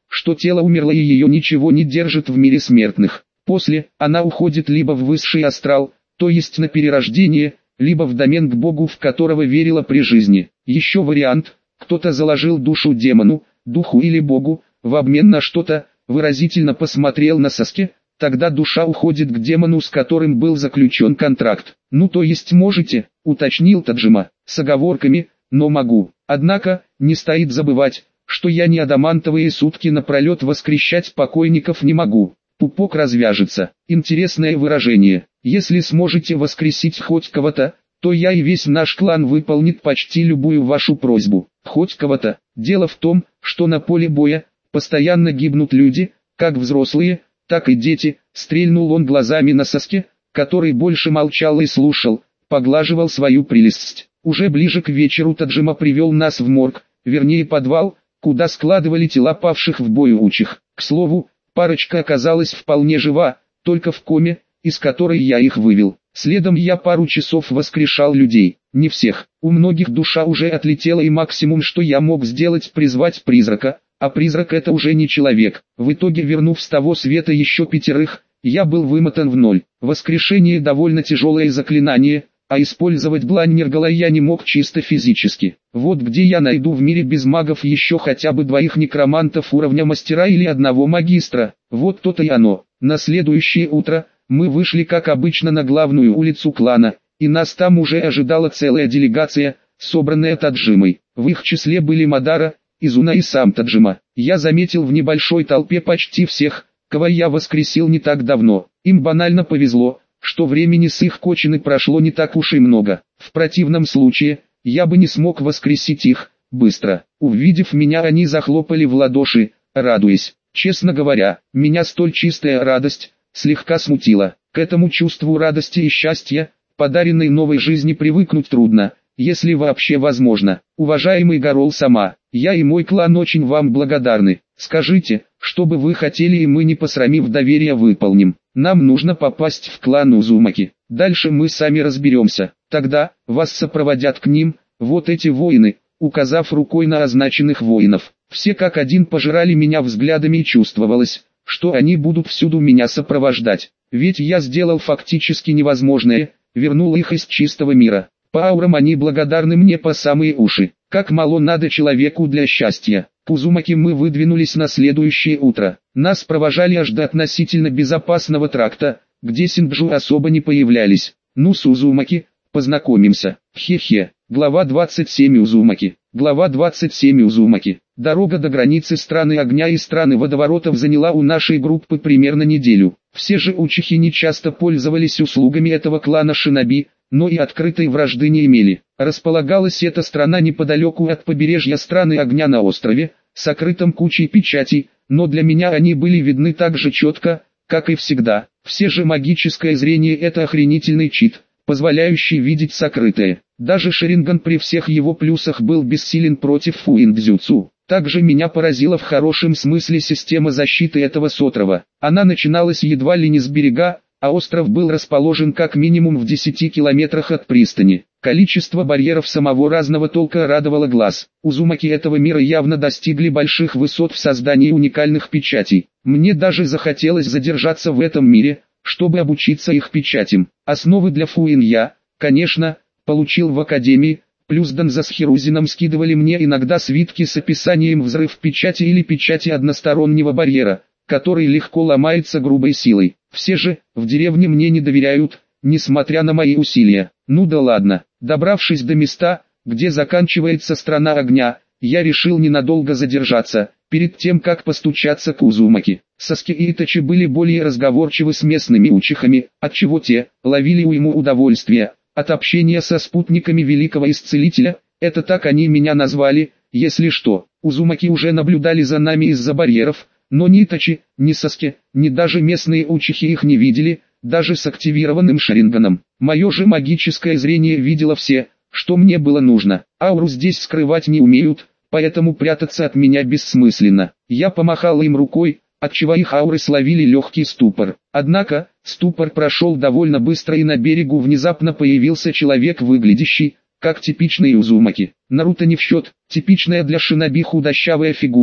что тело умерло и ее ничего не держит в мире смертных. После, она уходит либо в высший астрал, то есть на перерождение, либо в домен к Богу, в которого верила при жизни. Еще вариант, кто-то заложил душу демону, духу или Богу, в обмен на что-то, выразительно посмотрел на Саске, тогда душа уходит к демону, с которым был заключен контракт. Ну то есть можете, уточнил Таджима, с оговорками, но могу. Однако, не стоит забывать, что я не адамантовые сутки напролет воскрешать покойников не могу. Пупок развяжется. Интересное выражение. Если сможете воскресить хоть кого-то, то я и весь наш клан выполнит почти любую вашу просьбу. Хоть кого-то. Дело в том, что на поле боя постоянно гибнут люди, как взрослые, так и дети. Стрельнул он глазами на Саске, который больше молчал и слушал, поглаживал свою прелесть. Уже ближе к вечеру Таджима привел нас в морг, вернее подвал, куда складывали тела павших в бою учих. К слову, парочка оказалась вполне жива, только в коме, из которой я их вывел. Следом я пару часов воскрешал людей. Не всех, у многих душа уже отлетела, и максимум, что я мог сделать, призвать призрака, а призрак это уже не человек. В итоге, вернув с того света еще 5, я был вымотан в ноль. Воскрешение довольно тяжелое заклинание, а использовать длань Нергала я не мог чисто физически. Вот где я найду в мире без магов еще хотя бы 2 некромантов уровня мастера или 1 магистра. Вот то-то и оно. На следующее утро мы вышли как обычно на главную улицу клана, и нас там уже ожидала целая делегация, собранная Таджимой. В их числе были Мадара, Изуна и сам Таджима. Я заметил в небольшой толпе почти всех, кого я воскресил не так давно. Им банально повезло, что времени с их кончины прошло не так уж и много. В противном случае, я бы не смог воскресить их быстро. Увидев меня, они захлопали в ладоши, радуясь. Честно говоря, меня столь чистая радость слегка смутила. К этому чувству радости и счастья, подаренной новой жизни, привыкнуть трудно, если вообще возможно. Уважаемый Гарол Сама, я и мой клан очень вам благодарны. Скажите, что бы вы хотели, и мы, не посрамив доверия, выполним. Нам нужно попасть в клан Узумаки. Дальше мы сами разберемся. Тогда вас сопроводят к ним вот эти воины, указав рукой на означенных воинов. Все как один пожирали меня взглядами, и чувствовалось, что они будут всюду меня сопровождать. Ведь я сделал фактически невозможное, вернул их из чистого мира. По аурам они благодарны мне по самые уши. Как мало надо человеку для счастья. К Узумаки мы выдвинулись на следующее утро. Нас провожали аж до относительно безопасного тракта, где синджу особо не появлялись. Ну, с Узумаки познакомимся. Хе-хе. Глава 27 Узумаки. Глава 27 Узумаки. Дорога до границы страны огня и страны водоворотов заняла у нашей группы примерно неделю. Все же учихи не часто пользовались услугами этого клана шиноби, но и открытой вражды не имели. Располагалась эта страна неподалеку от побережья страны огня на острове, сокрытом кучей печатей, но для меня они были видны так же четко, как и всегда. Все же магическое зрение — это охренительный чит, позволяющий видеть сокрытое. Даже Шаринган при всех его плюсах был бессилен против фуиндзюцу. Также меня поразила в хорошем смысле система защиты этого острова. Она начиналась едва ли не с берега, а остров был расположен как минимум в 10 километрах от пристани. Количество барьеров самого разного толка радовало глаз. Узумаки этого мира явно достигли больших высот в создании уникальных печатей. Мне даже захотелось задержаться в этом мире, чтобы обучиться их печатям. Основы для фуин я, конечно, получил в академии, плюс Данза с Хирузином скидывали мне иногда свитки с описанием взрыв печати или печати одностороннего барьера, который легко ломается грубой силой. Все же, в деревне мне не доверяют, несмотря на мои усилия. Ну да ладно. Добравшись до места, где заканчивается страна огня, я решил ненадолго задержаться, перед тем как постучаться к Узумаки. Саски и Итачи были более разговорчивы с местными учихами, отчего те ловили уйму удовольствия от общения со спутниками великого исцелителя. Это так они меня назвали, если что. Узумаки уже наблюдали за нами из-за барьеров, но ни Итачи, ни Саски, ни даже местные учихи их не видели, даже с активированным Шаринганом. Мое же магическое зрение видело все, что мне было нужно. Ауру здесь скрывать не умеют, поэтому прятаться от меня бессмысленно. Я помахал им рукой, отчего их ауры словили легкий ступор. Однако, ступор прошел довольно быстро, и на берегу внезапно появился человек, выглядящий как типичный Узумаки. Наруто не в счет, типичная для шиноби худощавая фигура,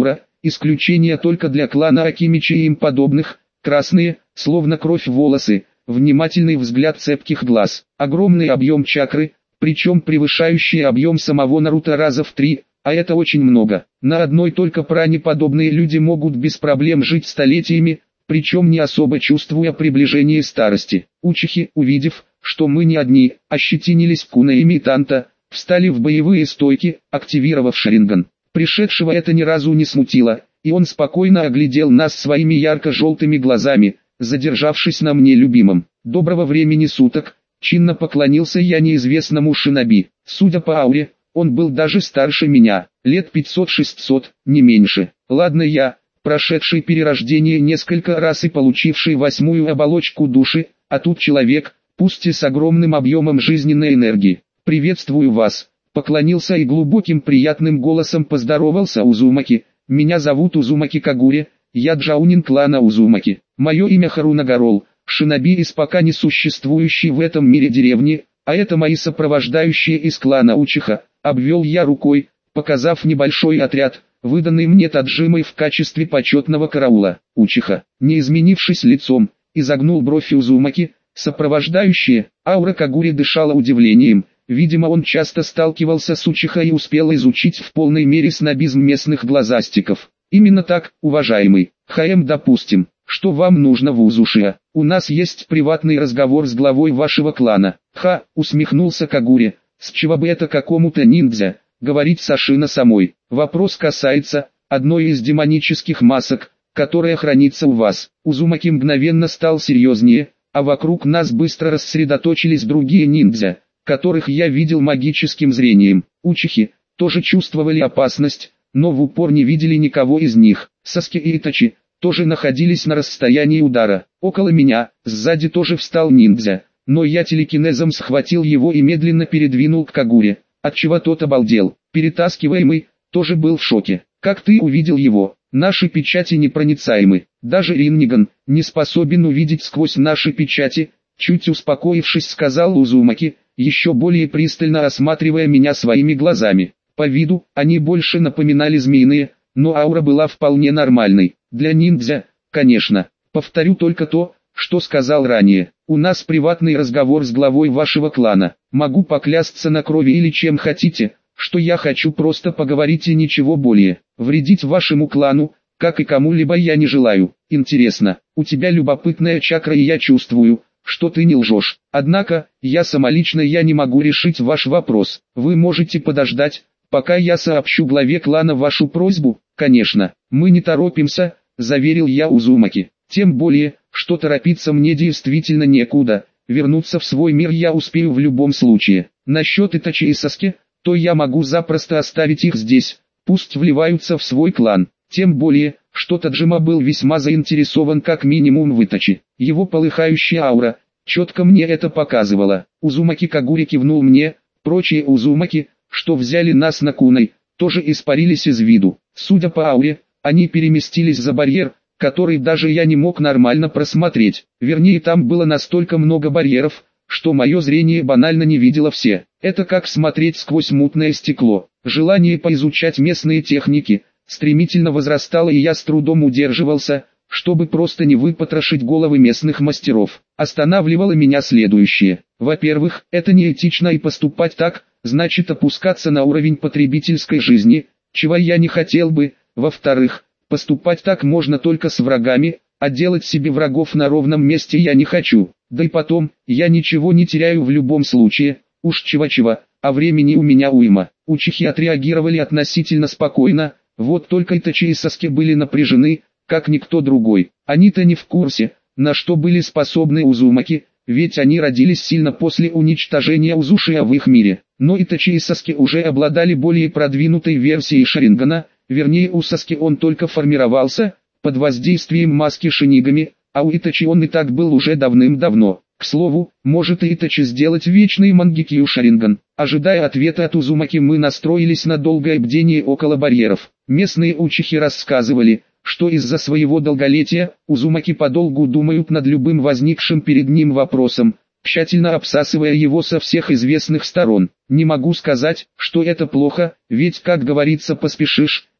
исключение только для клана Акимича и им подобных, красные, словно кровь волосы, внимательный взгляд цепких глаз, огромный объем чакры, причем превышающий объем самого Наруто раза в 3, а это очень много. На одной только пране подобные люди могут без проблем жить столетиями, причем не особо чувствуя приближение старости. Учихи, увидев, что мы не одни, ощетинились кунами Танта, встали в боевые стойки, активировав Шаринган. Пришедшего это ни разу не смутило, и он спокойно оглядел нас своими ярко-желтыми глазами, задержавшись на мне любимом. «Доброго времени суток», чинно поклонился я неизвестному шиноби. Судя по ауре, он был даже старше меня, лет 500-600, не меньше. Ладно я, прошедший перерождение несколько раз и получивший 8-ю оболочку души, а тут человек, пусть и с огромным объемом жизненной энергии. «Приветствую вас», поклонился и глубоким приятным голосом поздоровался Узумаки. «Меня зовут Узумаки Кагури, я джаунин клана Узумаки. Мое имя Харунагарол, шиноби из пока не существующей в этом мире деревни, а это мои сопровождающие из клана Учиха», обвел я рукой, показав небольшой отряд, выданный мне Таджимой в качестве почетного караула. Учиха, не изменившись лицом, изогнул бровь Узумаки, сопровождающие, аура Кагури дышала удивлением. Видимо, он часто сталкивался с Учиха и успел изучить в полной мере снобизм местных глазастиков. «Именно так, уважаемый. Допустим, что вам нужно в Узушия. У нас есть приватный разговор с главой вашего клана». Усмехнулся Кагури. «С чего бы это какому-то ниндзя говорить с Ашина самой? Вопрос касается одной из демонических масок, которая хранится у вас». Узумаки мгновенно стал серьезнее, а вокруг нас быстро рассредоточились другие ниндзя, которых я видел магическим зрением. Учихи тоже чувствовали опасность, но в упор не видели никого из них. Саски и Итачи тоже находились на расстоянии удара. Около меня, сзади тоже встал ниндзя, но я телекинезом схватил его и медленно передвинул к Кагуре, отчего тот обалдел. Перетаскиваемый тоже был в шоке. «Как ты увидел его? Наши печати непроницаемы. Даже Ринниган не способен увидеть сквозь наши печати», чуть успокоившись сказал Узумаки, еще более пристально осматривая меня своими глазами. По виду, они больше напоминали змеиные, но аура была вполне нормальной. Для ниндзя, конечно. Повторю только то, что сказал ранее. У нас приватный разговор с главой вашего клана. Могу поклясться на крови или чем хотите, что я хочу просто поговорить и ничего более. Вредить вашему клану, как и кому-либо я не желаю. Интересно, у тебя любопытная чакра и я чувствую, что ты не лжешь. Однако, я не могу решить ваш вопрос. Вы можете подождать, пока я сообщу главе клана вашу просьбу? Конечно, мы не торопимся, заверил я Узумаки. Тем более, что торопиться мне действительно некуда. Вернуться в свой мир я успею в любом случае. Насчет Итачи и Саски, то я могу запросто оставить их здесь. Пусть вливаются в свой клан. Тем более, что Таджима был весьма заинтересован как минимум в Итачи. Его полыхающая аура четко мне это показывала. Узумаки Кагури кивнул мне, прочие Узумаки, что взяли нас на куной, тоже испарились из виду. Судя по ауре, они переместились за барьер, который даже я не мог нормально просмотреть. Вернее, там было настолько много барьеров, что мое зрение банально не видело все. Это как смотреть сквозь мутное стекло. Желание поизучать местные техники стремительно возрастало, и я с трудом удерживался, чтобы просто не выпотрошить головы местных мастеров. Останавливало меня следующее. Во-первых, это неэтично, и поступать так значит опускаться на уровень потребительской жизни, чего я не хотел бы. Во-вторых, поступать так можно только с врагами, а делать себе врагов на ровном месте я не хочу. Да и потом, я ничего не теряю в любом случае, уж чего-чего, а времени у меня уйма. Учихи отреагировали относительно спокойно, вот только Итачи и Саски были напряжены, как никто другой. Они-то не в курсе, на что были способны Узумаки, ведь они родились сильно после уничтожения Узушия в их мире. Но Итачи и Саски уже обладали более продвинутой версией Шарингана, вернее у Саски он только формировался, под воздействием маски Шинигами, а у Итачи он и так был уже давным-давно. К слову, может и Итачи сделать вечный Мангекью Шаринган. Ожидая ответа от Узумаки, мы настроились на долгое бдение около барьеров. Местные учихи рассказывали, что из-за своего долголетия, Узумаки подолгу думают над любым возникшим перед ним вопросом, тщательно обсасывая его со всех известных сторон. Не могу сказать, что это плохо, ведь, как говорится, поспешишь,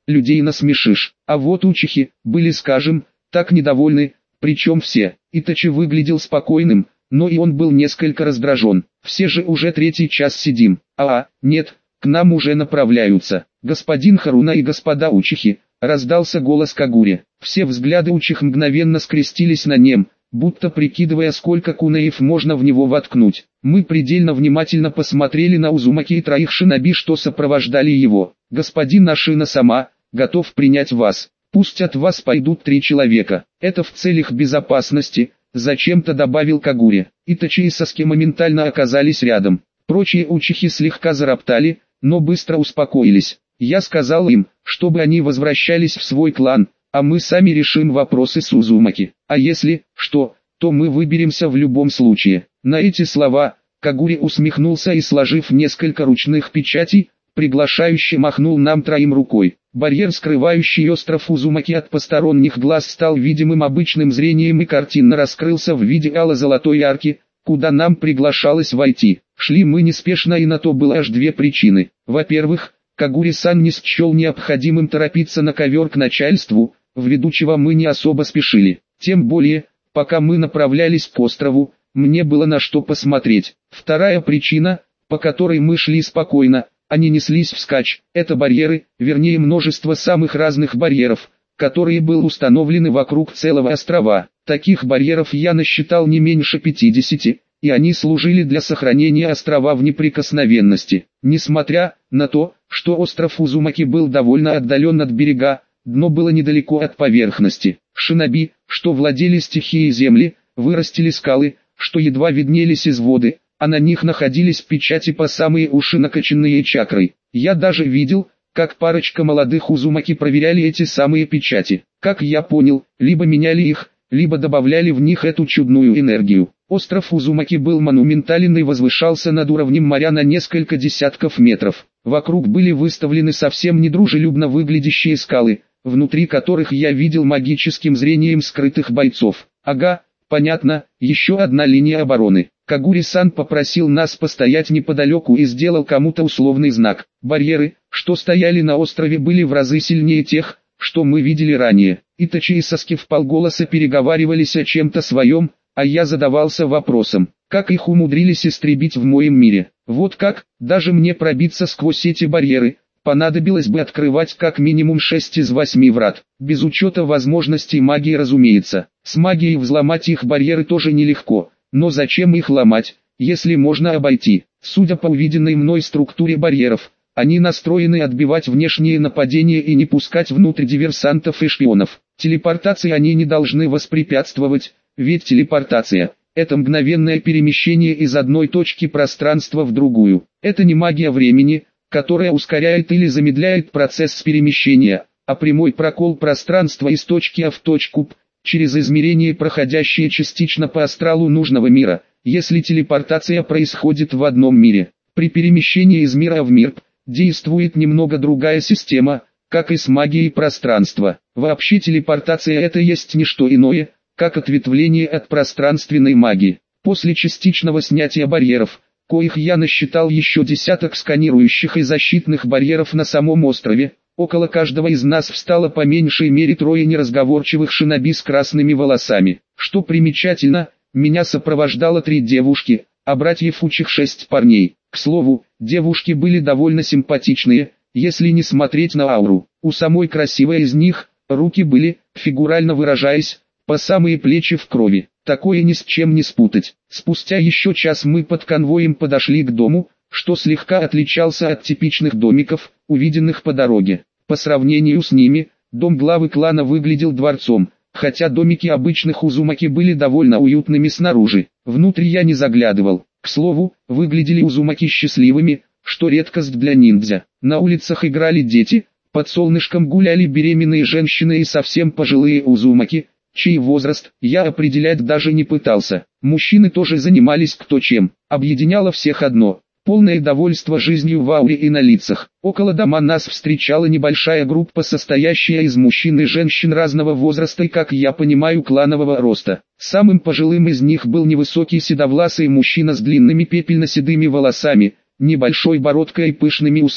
людей насмешишь. А вот учихи были, скажем, так недовольны, причем все. Итачи выглядел спокойным, но и он был несколько раздражен. Все же уже третий час сидим. Нет, к нам уже направляются. Господин Харуна и господа учихи, раздался голос Кагури. Все взгляды учих мгновенно скрестились на нем, будто прикидывая, сколько кунаев можно в него воткнуть. Мы предельно внимательно посмотрели на Узумаки и троих шиноби, что сопровождали его. Господин Ашина-сама, готов принять вас. Пусть от вас пойдут 3 человека. Это в целях безопасности, зачем-то добавил Кагури. Итачи и Саски моментально оказались рядом. Прочие учихи слегка зароптали, но быстро успокоились. Я сказал им, чтобы они возвращались в свой клан, а мы сами решим вопросы с Узумаки. А если что, то мы выберемся в любом случае. На эти слова Кагури усмехнулся и, сложив несколько ручных печатей, приглашающе махнул нам троим рукой. Барьер, скрывающий остров Узумаки от посторонних глаз, стал видимым обычным зрением и картинно раскрылся в виде ало-золотой арки, куда нам приглашалось войти. Шли мы неспешно, и на то было аж 2 причины. Во-первых, Кагури-сан не счел необходимым торопиться на ковер к начальству, ввиду чего мы не особо спешили. Тем более, пока мы направлялись к острову, мне было на что посмотреть. Вторая причина, по которой мы шли спокойно, а не неслись вскачь, это барьеры, вернее множество самых разных барьеров, которые были установлены вокруг целого острова. Таких барьеров я насчитал не меньше 50, и они служили для сохранения острова в неприкосновенности. Несмотря на то, что остров Узумаки был довольно отдален от берега, дно было недалеко от поверхности. Шиноби, что владели стихией земли, вырастили скалы, что едва виднелись из воды, а на них находились печати по самые уши, накачанные чакрой. Я даже видел, как парочка молодых Узумаки проверяли эти самые печати. Как я понял, либо меняли их, либо добавляли в них эту чудную энергию. Остров Узумаки был монументален и возвышался над уровнем моря на несколько десятков метров. Вокруг были выставлены совсем недружелюбно выглядящие скалы, внутри которых я видел магическим зрением скрытых бойцов. Ага, понятно, еще одна линия обороны. Кагури-сан попросил нас постоять неподалеку и сделал кому-то условный знак. Барьеры, что стояли на острове, были в разы сильнее тех, что мы видели ранее. Итачи и Саски вполголоса переговаривались о чем-то своем, а я задавался вопросом, как их умудрились истребить в моем мире. Вот как, даже мне пробиться сквозь эти барьеры, понадобилось бы открывать как минимум 6 из 8 врат, без учета возможностей магии, разумеется. С магией взломать их барьеры тоже нелегко, но зачем их ломать, если можно обойти? Судя по увиденной мной структуре барьеров, они настроены отбивать внешние нападения и не пускать внутрь диверсантов и шпионов. Телепортации они не должны воспрепятствовать, ведь телепортация – это мгновенное перемещение из одной точки пространства в другую. Это не магия времени, которая ускоряет или замедляет процесс перемещения, а прямой прокол пространства из точки А в точку П, через измерение, проходящее частично по астралу нужного мира. Если телепортация происходит в одном мире, при перемещении из мира в мир, действует немного другая система, как и с магией пространства. Вообще телепортация — это есть не что иное, как ответвление от пространственной магии. После частичного снятия барьеров, коих я насчитал еще десяток сканирующих и защитных барьеров на самом острове, около каждого из нас встало по меньшей мере 3 неразговорчивых шиноби с красными волосами. Что примечательно, меня сопровождало 3 девушки, а братьев учих 6 парней. К слову, девушки были довольно симпатичные, если не смотреть на ауру. У самой красивой из них, руки были, фигурально выражаясь, по самые плечи в крови. Такое ни с чем не спутать. Спустя еще час мы под конвоем подошли к дому, что слегка отличался от типичных домиков, увиденных по дороге. По сравнению с ними, дом главы клана выглядел дворцом, хотя домики обычных Узумаки были довольно уютными снаружи. Внутрь я не заглядывал. К слову, выглядели Узумаки счастливыми, что редкость для ниндзя. На улицах играли дети, под солнышком гуляли беременные женщины и совсем пожилые Узумаки, чей возраст я определять даже не пытался. Мужчины тоже занимались кто чем. Объединяло всех одно – полное довольство жизнью в ауре и на лицах. Около дома нас встречала небольшая группа, состоящая из мужчин и женщин разного возраста и, как я понимаю, кланового роста. Самым пожилым из них был невысокий седовласый мужчина с длинными пепельно-седыми волосами, небольшой бородкой и пышными усами.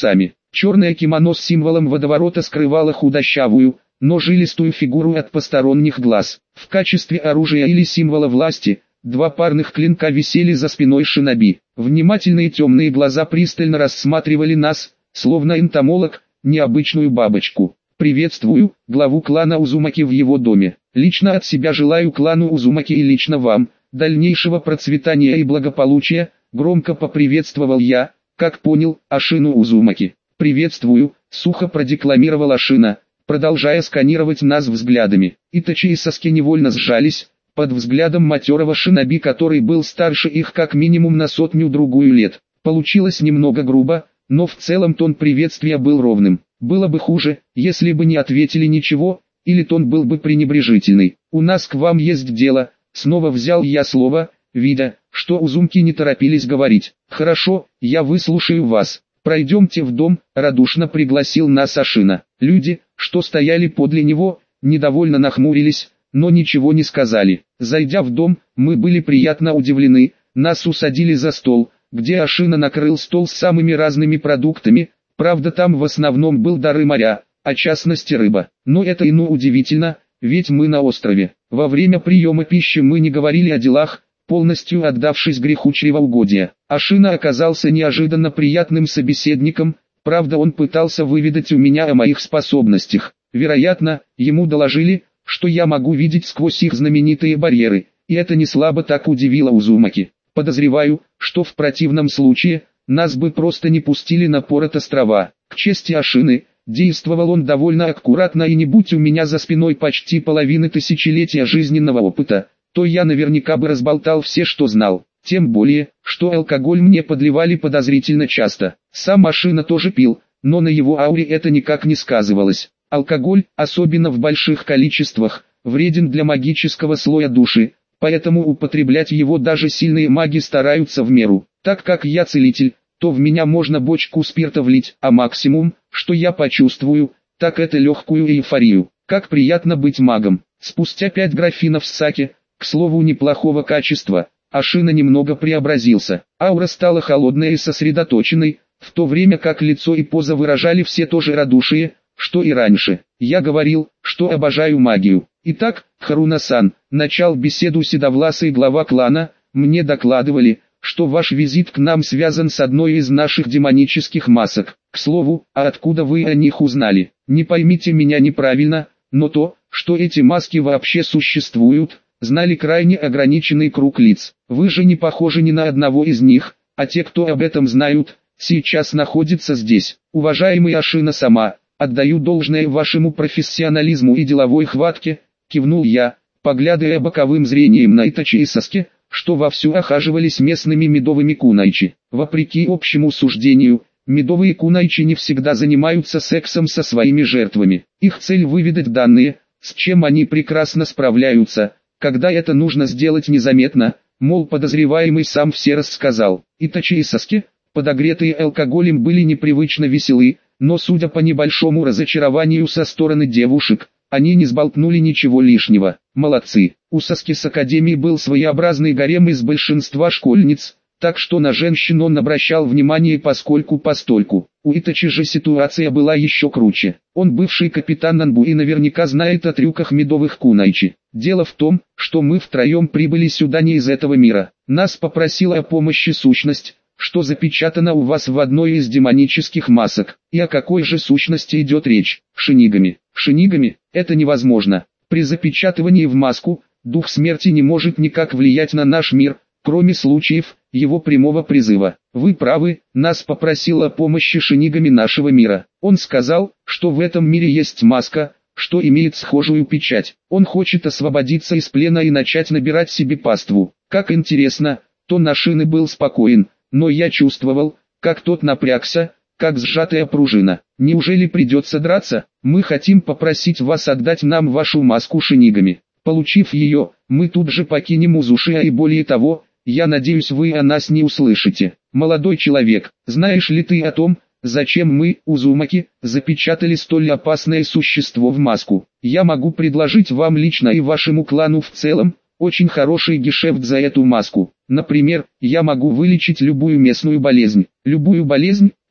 Черное кимоно с символом водоворота скрывало худощавую, но жилистую фигуру от посторонних глаз. В качестве оружия или символа власти, два парных клинка висели за спиной шиноби. Внимательные темные глаза пристально рассматривали нас, словно энтомолог, необычную бабочку. «Приветствую, главу клана Узумаки в его доме. Лично от себя желаю клану Узумаки и лично вам дальнейшего процветания и благополучия», громко поприветствовал я, как понял, Ашину Узумаки. «Приветствую», сухо продекламировал Ашина, продолжая сканировать нас взглядами. Итачи и Саски невольно сжались, под взглядом матерого шиноби, который был старше их как минимум на 100-другую лет. Получилось немного грубо, но в целом тон приветствия был ровным. Было бы хуже, если бы не ответили ничего, или тон был бы пренебрежительный. «У нас к вам есть дело», снова взял я слово, видя, что узумки не торопились говорить. «Хорошо, я выслушаю вас. Пройдемте в дом», радушно пригласил нас Ашина. Люди, что стояли подле него, недовольно нахмурились, но ничего не сказали. Зайдя в дом, мы были приятно удивлены. Нас усадили за стол, где Ашина накрыл стол с самыми разными продуктами. Правда, там в основном был дары моря, а в частности рыба. Но это и удивительно, ведь мы на острове. Во время приема пищи мы не говорили о делах, полностью отдавшись греху чревоугодия. Ашина оказался неожиданно приятным собеседником, правда он пытался выведать у меня о моих способностях. Вероятно, ему доложили, что я могу видеть сквозь их знаменитые барьеры, и это не слабо так удивило Узумаки. Подозреваю, что в противном случае, нас бы просто не пустили на Порт-острова. К чести Ашины, действовал он довольно аккуратно, и не будь у меня за спиной почти половины тысячелетия жизненного опыта, то я наверняка бы разболтал все, что знал. Тем более, что алкоголь мне подливали подозрительно часто. Сам Ашина тоже пил, но на его ауре это никак не сказывалось. Алкоголь, особенно в больших количествах, вреден для магического слоя души, поэтому употреблять его даже сильные маги стараются в меру. Так как я целитель, то в меня можно бочку спирта влить, а максимум, что я почувствую, так это легкую эйфорию. Как приятно быть магом. Спустя 5 графинов саке, к слову неплохого качества, Ашина немного преобразился. Аура стала холодной и сосредоточенной, в то время как лицо и поза выражали все то же радушие, что и раньше. Я говорил, что обожаю магию. Итак, Харуна-сан, начал беседу седовласый глава клана, мне докладывали, что ваш визит к нам связан с одной из наших демонических масок. К слову, а откуда вы о них узнали? Не поймите меня неправильно, но то, что эти маски вообще существуют, знали крайне ограниченный круг лиц. Вы же не похожи ни на одного из них, а те, кто об этом знают, сейчас находятся здесь. Уважаемый Ашина сама, отдаю должное вашему профессионализму и деловой хватке, кивнул я, поглядывая боковым зрением на Итачи и Саски, что вовсю охаживались местными медовыми кунайчи. Вопреки общему суждению, медовые кунайчи не всегда занимаются сексом со своими жертвами. Их цель выведать данные, с чем они прекрасно справляются, когда это нужно сделать незаметно, мол подозреваемый сам все рассказал. Итачи и Саски, подогретые алкоголем, были непривычно веселы, но судя по небольшому разочарованию со стороны девушек, они не сболтнули ничего лишнего. Молодцы. У Саски с академии был своеобразный гарем из большинства школьниц, так что на женщин он обращал внимание поскольку-постольку. У Итачи же ситуация была еще круче. Он бывший капитан Нанбу и наверняка знает о трюках медовых кунайчи. Дело в том, что мы втроем прибыли сюда не из этого мира. Нас попросила о помощи сущность, что запечатано у вас в одной из демонических масок. И о какой же сущности идет речь? Шинигами. Шинигами? Это невозможно. При запечатывании в маску, дух смерти не может никак влиять на наш мир, кроме случаев его прямого призыва. Вы правы, нас попросил о помощи шинигами нашего мира. Он сказал, что в этом мире есть маска, что имеет схожую печать. Он хочет освободиться из плена и начать набирать себе паству. Как интересно, то Ашина был спокоен, но я чувствовал, как тот напрягся, как сжатая пружина. Неужели придется драться? Мы хотим попросить вас отдать нам вашу маску шинигами. Получив ее, мы тут же покинем Узушия, и более того, я надеюсь, вы о нас не услышите. Молодой человек, знаешь ли ты о том, зачем мы, Узумаки, запечатали столь опасное существо в маску? Я могу предложить вам лично и вашему клану в целом очень хороший гешефт за эту маску. Например, я могу вылечить любую местную болезнь. Любую болезнь?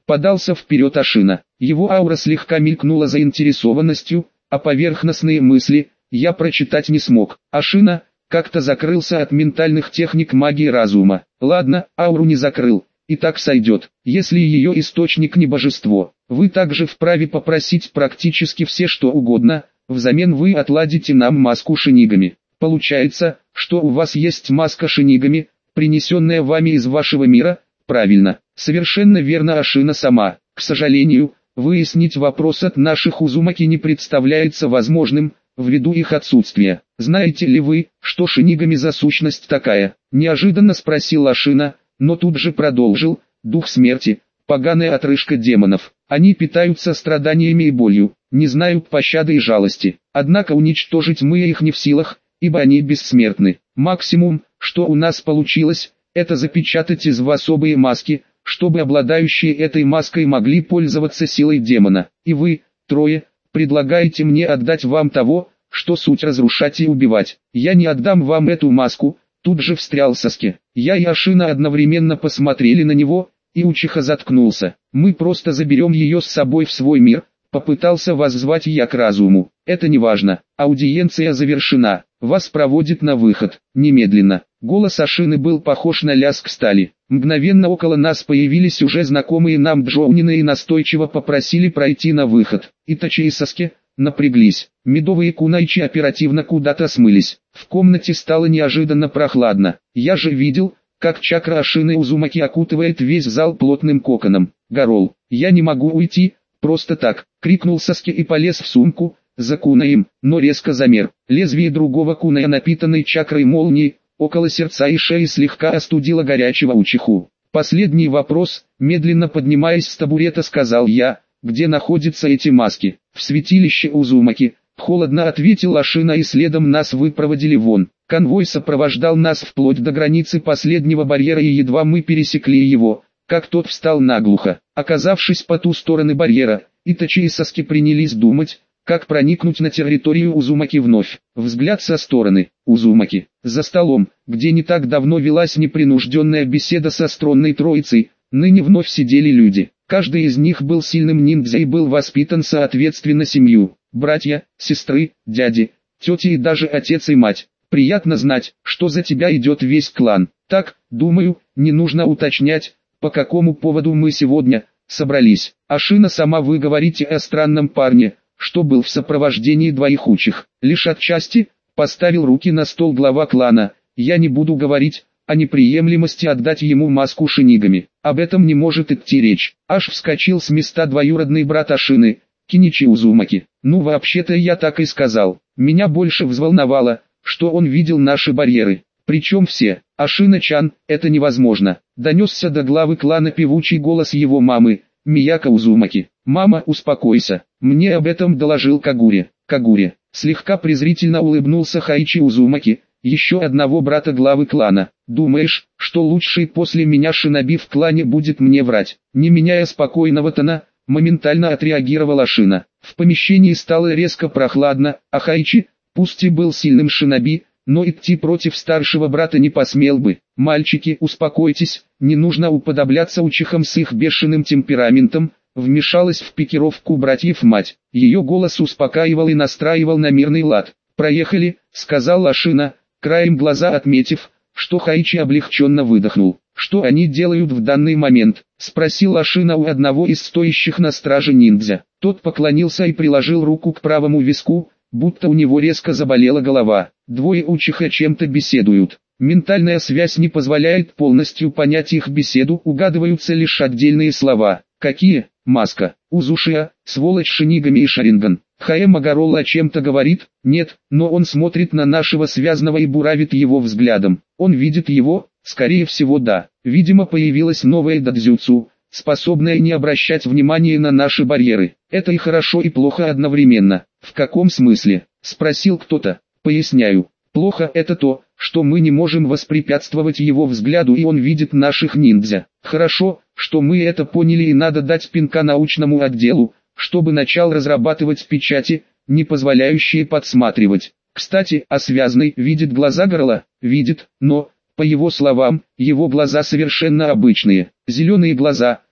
Подался вперед Ашина. Его аура слегка мелькнула заинтересованностью, а поверхностные мысли я прочитать не смог. Ашина как-то закрылся от ментальных техник магии разума. Ладно, ауру не закрыл, и так сойдет. Если ее источник не божество, вы также вправе попросить практически все что угодно, взамен вы отладите нам маску шинигами. Получается, что у вас есть маска шинигами, принесенная вами из вашего мира? Правильно, совершенно верно, Ашина сама. К сожалению, выяснить вопрос от наших Узумаки не представляется возможным, ввиду их отсутствия. Знаете ли вы, что шинигами за сущность такая? Неожиданно спросил Ашина, но тут же продолжил: дух смерти, поганая отрыжка демонов. Они питаются страданиями и болью, не знают пощады и жалости. Однако уничтожить мы их не в силах, ибо они бессмертны. Максимум, что у нас получилось, это запечатать из вас особые маски, чтобы обладающие этой маской могли пользоваться силой демона. И вы, трое, предлагаете мне отдать вам того, что суть разрушать и убивать. Я не отдам вам эту маску, тут же встрял Саски. Я и Ашина одновременно посмотрели на него, и Учиха заткнулся. Мы просто заберем ее с собой в свой мир, попытался воззвать я к разуму. Это не важно, аудиенция завершена, вас проводит на выход, немедленно. Голос Ашины был похож на лязг стали. Мгновенно около нас появились уже знакомые нам Джоунины и настойчиво попросили пройти на выход. Итачи и Саски напряглись. Медовые кунайчи оперативно куда-то смылись. В комнате стало неожиданно прохладно. Я же видел, как чакра Ашины Узумаки окутывает весь зал плотным коконом. «Гарол, я не могу уйти, просто так!» — крикнул Саски и полез в сумку за кунаем, но резко замер. Лезвие другого куная, напитанной чакрой молнии, около сердца и шеи слегка остудило горячего Учиху. «Последний вопрос», медленно поднимаясь с табурета, сказал я: «где находятся эти маски?» «В святилище Узумаки», холодно ответил Ашина, и следом нас выпроводили вон. Конвой сопровождал нас вплоть до границы последнего барьера, и едва мы пересекли его, как тот встал наглухо. Оказавшись по ту сторону барьера, Итачи и Саски принялись думать, как проникнуть на территорию Узумаки вновь. Взгляд со стороны Узумаки. За столом, где не так давно велась непринужденная беседа со стронной троицей, ныне вновь сидели люди. Каждый из них был сильным ниндзя и был воспитан соответственно семью: братья, сестры, дяди, тети и даже отец и мать. Приятно знать, что за тебя идет весь клан. Так, думаю, не нужно уточнять, по какому поводу мы сегодня собрались. Ашина, сама вы говорите о странном парне, что был в сопровождении двоих учих. Лишь отчасти, поставил руки на стол глава клана. Я не буду говорить о неприемлемости отдать ему маску шинигами. Об этом не может идти речь. Аж вскочил с места двоюродный брат Ашины, Киничи Узумаки. Ну вообще-то я так и сказал. Меня больше взволновало, что он видел наши барьеры. Причем все. Ашина-чан, это невозможно. Донесся до главы клана певучий голос его мамы, Мияко Узумаки. «Мама, успокойся, мне об этом доложил Кагури». Кагури. Слегка презрительно улыбнулся Хаичи Узумаки, еще одного брата главы клана. «Думаешь, что лучший после меня шиноби в клане будет мне врать?» Не меняя спокойного тона, моментально отреагировала Ашина. В помещении стало резко прохладно, а Хаичи, пусть и был сильным шиноби, но идти против старшего брата не посмел бы. «Мальчики, успокойтесь, не нужно уподобляться учихам с их бешеным темпераментом», вмешалась в пикировку братьев мать. Ее голос успокаивал и настраивал на мирный лад. «Проехали», — сказал Ашина, краем глаза отметив, что Хаичи облегченно выдохнул. «Что они делают в данный момент?» — спросил Ашина у одного из стоящих на страже ниндзя. Тот поклонился и приложил руку к правому виску, будто у него резко заболела голова. Двое учих о чем-то беседуют. Ментальная связь не позволяет полностью понять их беседу, угадываются лишь отдельные слова. «Какие?» «Маска», «Узушия», «Сволочь Шинигами» и «Шаринган». Хаэма Гаролла о чем-то говорит? Нет, но он смотрит на нашего связанного и буравит его взглядом. Он видит его? Скорее всего да. Видимо, появилась новая дадзюцу, способная не обращать внимания на наши барьеры. Это и хорошо, и плохо одновременно. «В каком смысле?» — спросил кто-то. «Поясняю. Плохо это то, что мы не можем воспрепятствовать его взгляду, и он видит наших ниндзя. Хорошо, что мы это поняли, и надо дать пинка научному отделу, чтобы начал разрабатывать печати, не позволяющие подсматривать. Кстати, а связанный видит глаза горла? Видит, но, по его словам, его глаза совершенно обычные. Зеленые глаза,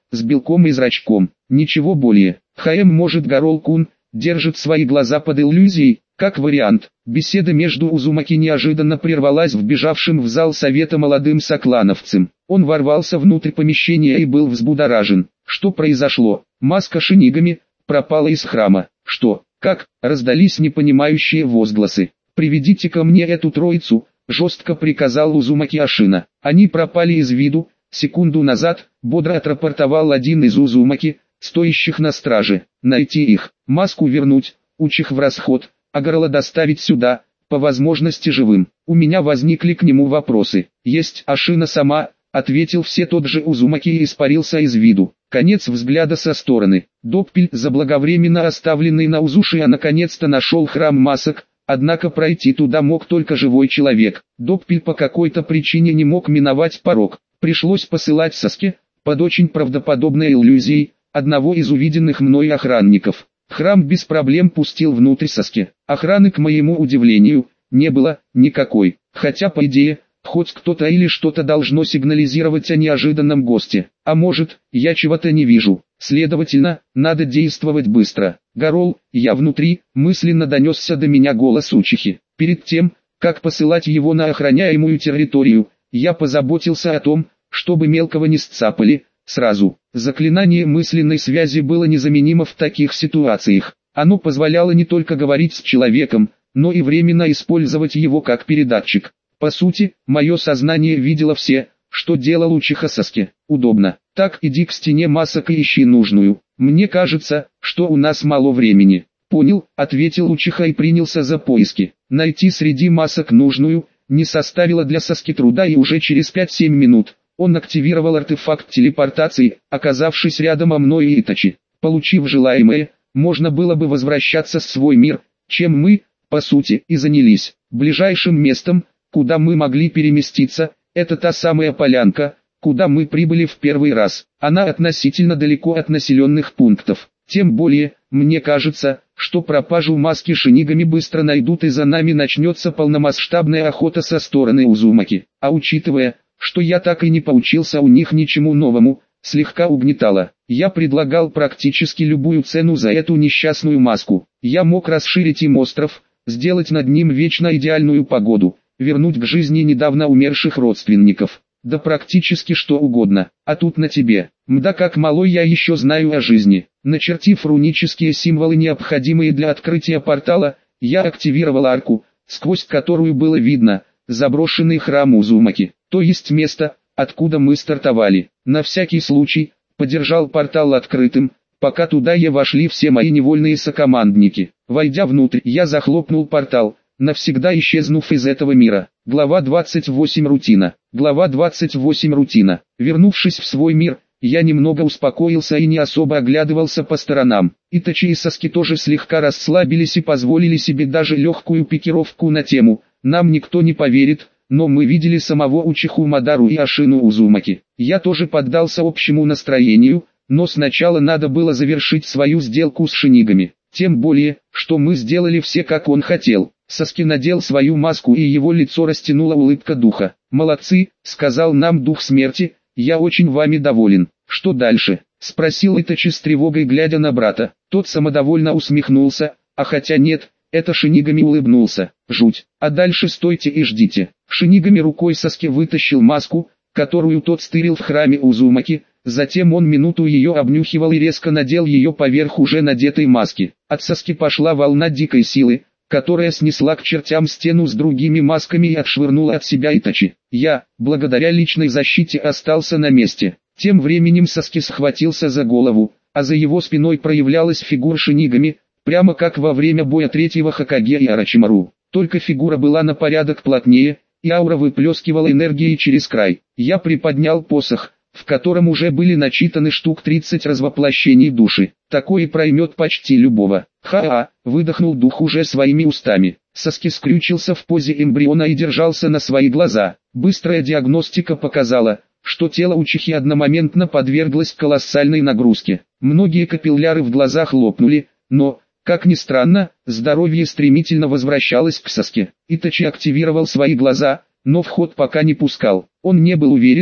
с белком и зрачком. Ничего более. ХМ может Гарол-кун, держит свои глаза под иллюзией, как вариант. Беседа между Узумаки неожиданно прервалась вбежавшим в зал совета молодым соклановцем. Он ворвался внутрь помещения и был взбудоражен. Что произошло? Маска Шинигами пропала из храма. Что? Как? Раздались непонимающие возгласы. «Приведите ко мне эту троицу», — жестко приказал Узумаки Ашина. «Они пропали из виду. Секунду назад», — бодро отрапортовал один из Узумаки, стоящих на страже. «Найти их, маску вернуть, учих в расход, а Гарола доставить сюда, по возможности живым». У меня возникли к нему вопросы. «Есть Ашина сама», — ответил все тот же Узумаки и испарился из виду. Конец взгляда со стороны. Доппель, заблаговременно оставленный на Узушия, наконец-то нашел храм масок, однако пройти туда мог только живой человек. Доппель по какой-то причине не мог миновать порог. Пришлось посылать Саске, под очень правдоподобной иллюзией, одного из увиденных мной охранников. Храм без проблем пустил внутрь Саске. Охраны, к моему удивлению, не было никакой. Хотя по идее, хоть кто-то или что-то должно сигнализировать о неожиданном госте. А может, я чего-то не вижу. Следовательно, надо действовать быстро. «Гарол, я внутри», — мысленно донесся до меня голос Учихи. Перед тем, как посылать его на охраняемую территорию, я позаботился о том, чтобы мелкого не сцапали сразу. Заклинание мысленной связи было незаменимо в таких ситуациях. Оно позволяло не только говорить с человеком, но и временно использовать его как передатчик. По сути, мое сознание видело все, что делал Учиха Саске. Удобно. Так, иди к стене масок и ищи нужную. Мне кажется, что у нас мало времени. Понял, ответил Учиха и принялся за поиски. Найти среди масок нужную не составило для Саски труда, и уже через 5-7 минут он активировал артефакт телепортации, оказавшись рядом со мной и Итачи. Получив желаемое, можно было бы возвращаться в свой мир, чем мы, по сути, и занялись. Ближайшим местом, куда мы могли переместиться, это та самая полянка, куда мы прибыли в первый раз. Она относительно далеко от населенных пунктов. Тем более, мне кажется, что пропажу маски Шинигами быстро найдут и за нами начнется полномасштабная охота со стороны Узумаки. А учитывая, что я так и не поучился у них ничему новому, слегка угнетало. Я предлагал практически любую цену за эту несчастную маску. Я мог расширить им остров, сделать над ним вечно идеальную погоду, вернуть к жизни недавно умерших родственников. Да практически что угодно. А тут на тебе. Мда, как мало я еще знаю о жизни. Начертив рунические символы, необходимые для открытия портала, я активировал арку, сквозь которую было видно заброшенный храм Узумаки, то есть место, откуда мы стартовали. На всякий случай, подержал портал открытым, пока туда не вошли все мои невольные сокомандники. Войдя внутрь, я захлопнул портал, навсегда исчезнув из этого мира. Глава 28. Рутина. Глава 28. Рутина. Вернувшись в свой мир, я немного успокоился и не особо оглядывался по сторонам. Итачи и Саски тоже слегка расслабились и позволили себе даже легкую пикировку на тему «Нам никто не поверит», но мы видели самого Учиху Мадару и Ашину Узумаки. Я тоже поддался общему настроению, но сначала надо было завершить свою сделку с Шинигами. Тем более, что мы сделали все как он хотел. Саски надел свою маску, и его лицо растянула улыбка духа. «Молодцы», — сказал нам дух смерти, — «я очень вами доволен». «Что дальше?» — спросил Итачи с тревогой, глядя на брата. Тот самодовольно усмехнулся, а хотя нет, это Шинигами улыбнулся. «Жуть. А дальше стойте и ждите». Шинигами рукой Саски вытащил маску, которую тот стырил в храме Узумаки. Затем он минуту ее обнюхивал и резко надел ее поверх уже надетой маски. От Саски пошла волна дикой силы, которая снесла к чертям стену с другими масками и отшвырнула от себя Итачи. Я, благодаря личной защите, остался на месте. Тем временем Саски схватился за голову, а за его спиной проявлялась фигура Шинигами, прямо как во время боя третьего Хокаге и Орочимару. Только фигура была на порядок плотнее, и аура выплескивала энергией через край. Я приподнял посох, в котором уже были начитаны штук 30 развоплощений души. Такое проймет почти любого. «Ха-а!» — выдохнул дух уже своими устами. Саски скрючился в позе эмбриона и держался на свои глаза. Быстрая диагностика показала, что тело Учихи одномоментно подверглось колоссальной нагрузке. Многие капилляры в глазах лопнули, но, как ни странно, здоровье стремительно возвращалось к Саске. Итачи активировал свои глаза, но в ход пока не пускал. Он не был уверен,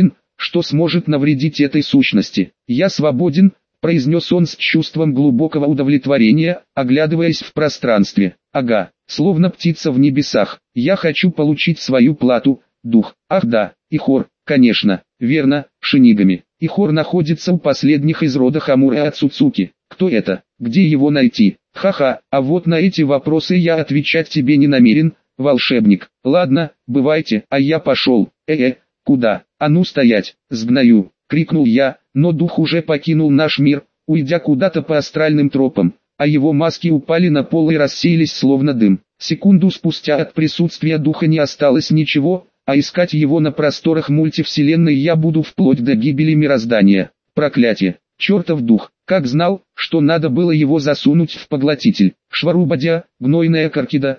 что сможет навредить этой сущности. «Я свободен», произнес он с чувством глубокого удовлетворения, оглядываясь в пространстве. «Ага, словно птица в небесах. Я хочу получить свою плату, дух. Ах да, Ихор, конечно, верно, Шинигами. Ихор находится у последних из рода Хамуры Ацуцуки. Кто это? Где его найти? Ха-ха, а вот на эти вопросы я отвечать тебе не намерен, волшебник. Ладно, бывайте, а я пошел. Куда? А ну стоять, сгною!» — крикнул я, но дух уже покинул наш мир, уйдя куда-то по астральным тропам, а его маски упали на пол и рассеялись словно дым. Секунду спустя от присутствия духа не осталось ничего, а искать его на просторах мультивселенной я буду вплоть до гибели мироздания. Проклятие! Чертов дух! Как знал, что надо было его засунуть в поглотитель. Шварубадя, гнойная каркида.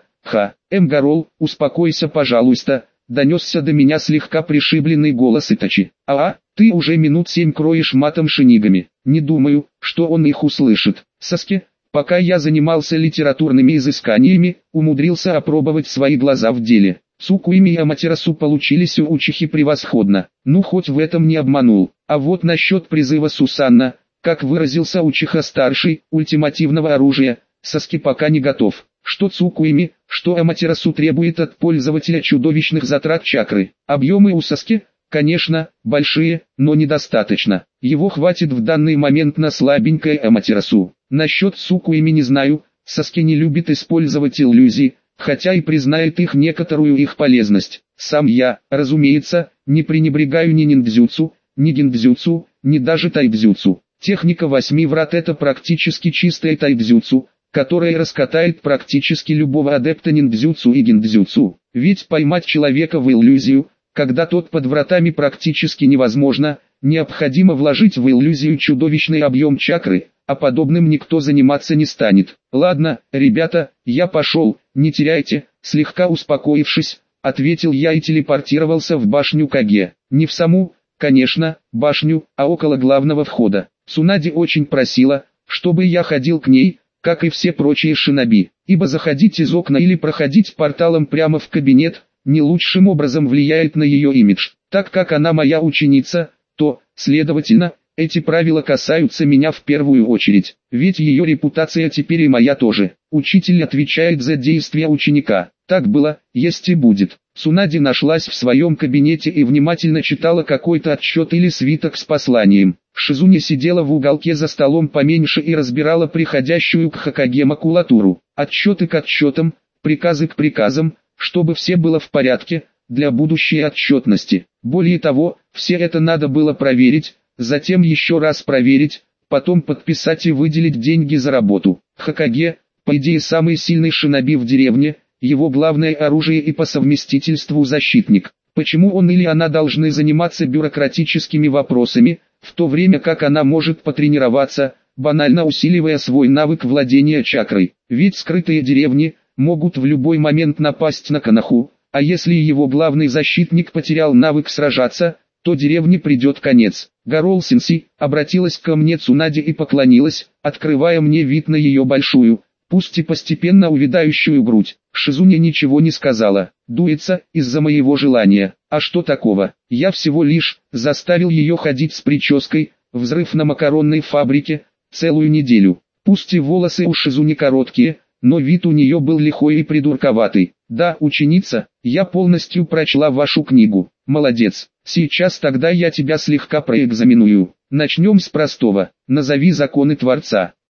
Гарол, успокойся, пожалуйста. Донесся до меня слегка пришибленный голос Итачи. Ты уже минут 7 кроешь матом Шинигами. Не думаю, что он их услышит. Саске, пока я занимался литературными изысканиями, умудрился опробовать свои глаза в деле. Цукуими и Аматерасу получились у Учихи превосходно. Ну хоть в этом не обманул. А вот насчет призыва Сусанна, как выразился Учиха-старший, ультимативного оружия, Саске пока не готов. Что Цукуими, что Аматерасу требует от пользователя чудовищных затрат чакры. Объемы у Саске, конечно, большие, но недостаточно. Его хватит в данный момент на слабенькое Аматерасу. Насчет Цукуими не знаю, Саске не любит использовать иллюзии, хотя и признает некоторую их полезность. Сам я, разумеется, не пренебрегаю ни ниндзюцу, ни гиндзюцу, ни даже тайбзюцу. Техника 8 врат — это практически чистая тайбзюцу, которая раскатает практически любого адепта ниндзюцу и гиндзюцу. Ведь поймать человека в иллюзию, когда тот под вратами, практически невозможно, необходимо вложить в иллюзию чудовищный объем чакры, а подобным никто заниматься не станет. «Ладно, ребята, я пошел, не теряйте», слегка успокоившись, ответил я и телепортировался в башню Каге. Не в саму, конечно, башню, а около главного входа. Цунади очень просила, чтобы я ходил к ней, как и все прочие шиноби, ибо заходить из окна или проходить порталом прямо в кабинет, не лучшим образом влияет на ее имидж. Так как она моя ученица, то, следовательно, эти правила касаются меня в первую очередь, ведь ее репутация теперь и моя тоже. Учитель отвечает за действия ученика. Так было, есть и будет. Цунади нашлась в своем кабинете и внимательно читала какой-то отчет или свиток с посланием. Шизуни сидела в уголке за столом поменьше и разбирала приходящую к Хокаге макулатуру. Отчеты к отчетам, приказы к приказам, чтобы все было в порядке, для будущей отчетности. Более того, все это надо было проверить, затем еще раз проверить, потом подписать и выделить деньги за работу. Хокаге, по идее самый сильный шиноби в деревне, его главное оружие и по совместительству защитник. Почему он или она должны заниматься бюрократическими вопросами, в то время как она может потренироваться, банально усиливая свой навык владения чакрой? Ведь скрытые деревни могут в любой момент напасть на Канаху, а если его главный защитник потерял навык сражаться, то деревне придет конец. Гарол-сенси обратилась ко мне Цунади и поклонилась, открывая мне вид на ее большую, пусть и постепенно увядающую грудь. Шизуня ничего не сказала, дуется из-за моего желания. А что такого? Я всего лишь заставил ее ходить с прической, взрыв на макаронной фабрике, целую неделю. Пусть и волосы у Шизуни короткие, но вид у нее был лихой и придурковатый. Да, ученица, я полностью прочла вашу книгу. Молодец. Сейчас тогда я тебя слегка проэкзаменую. Начнем с простого. Назови законы Творца.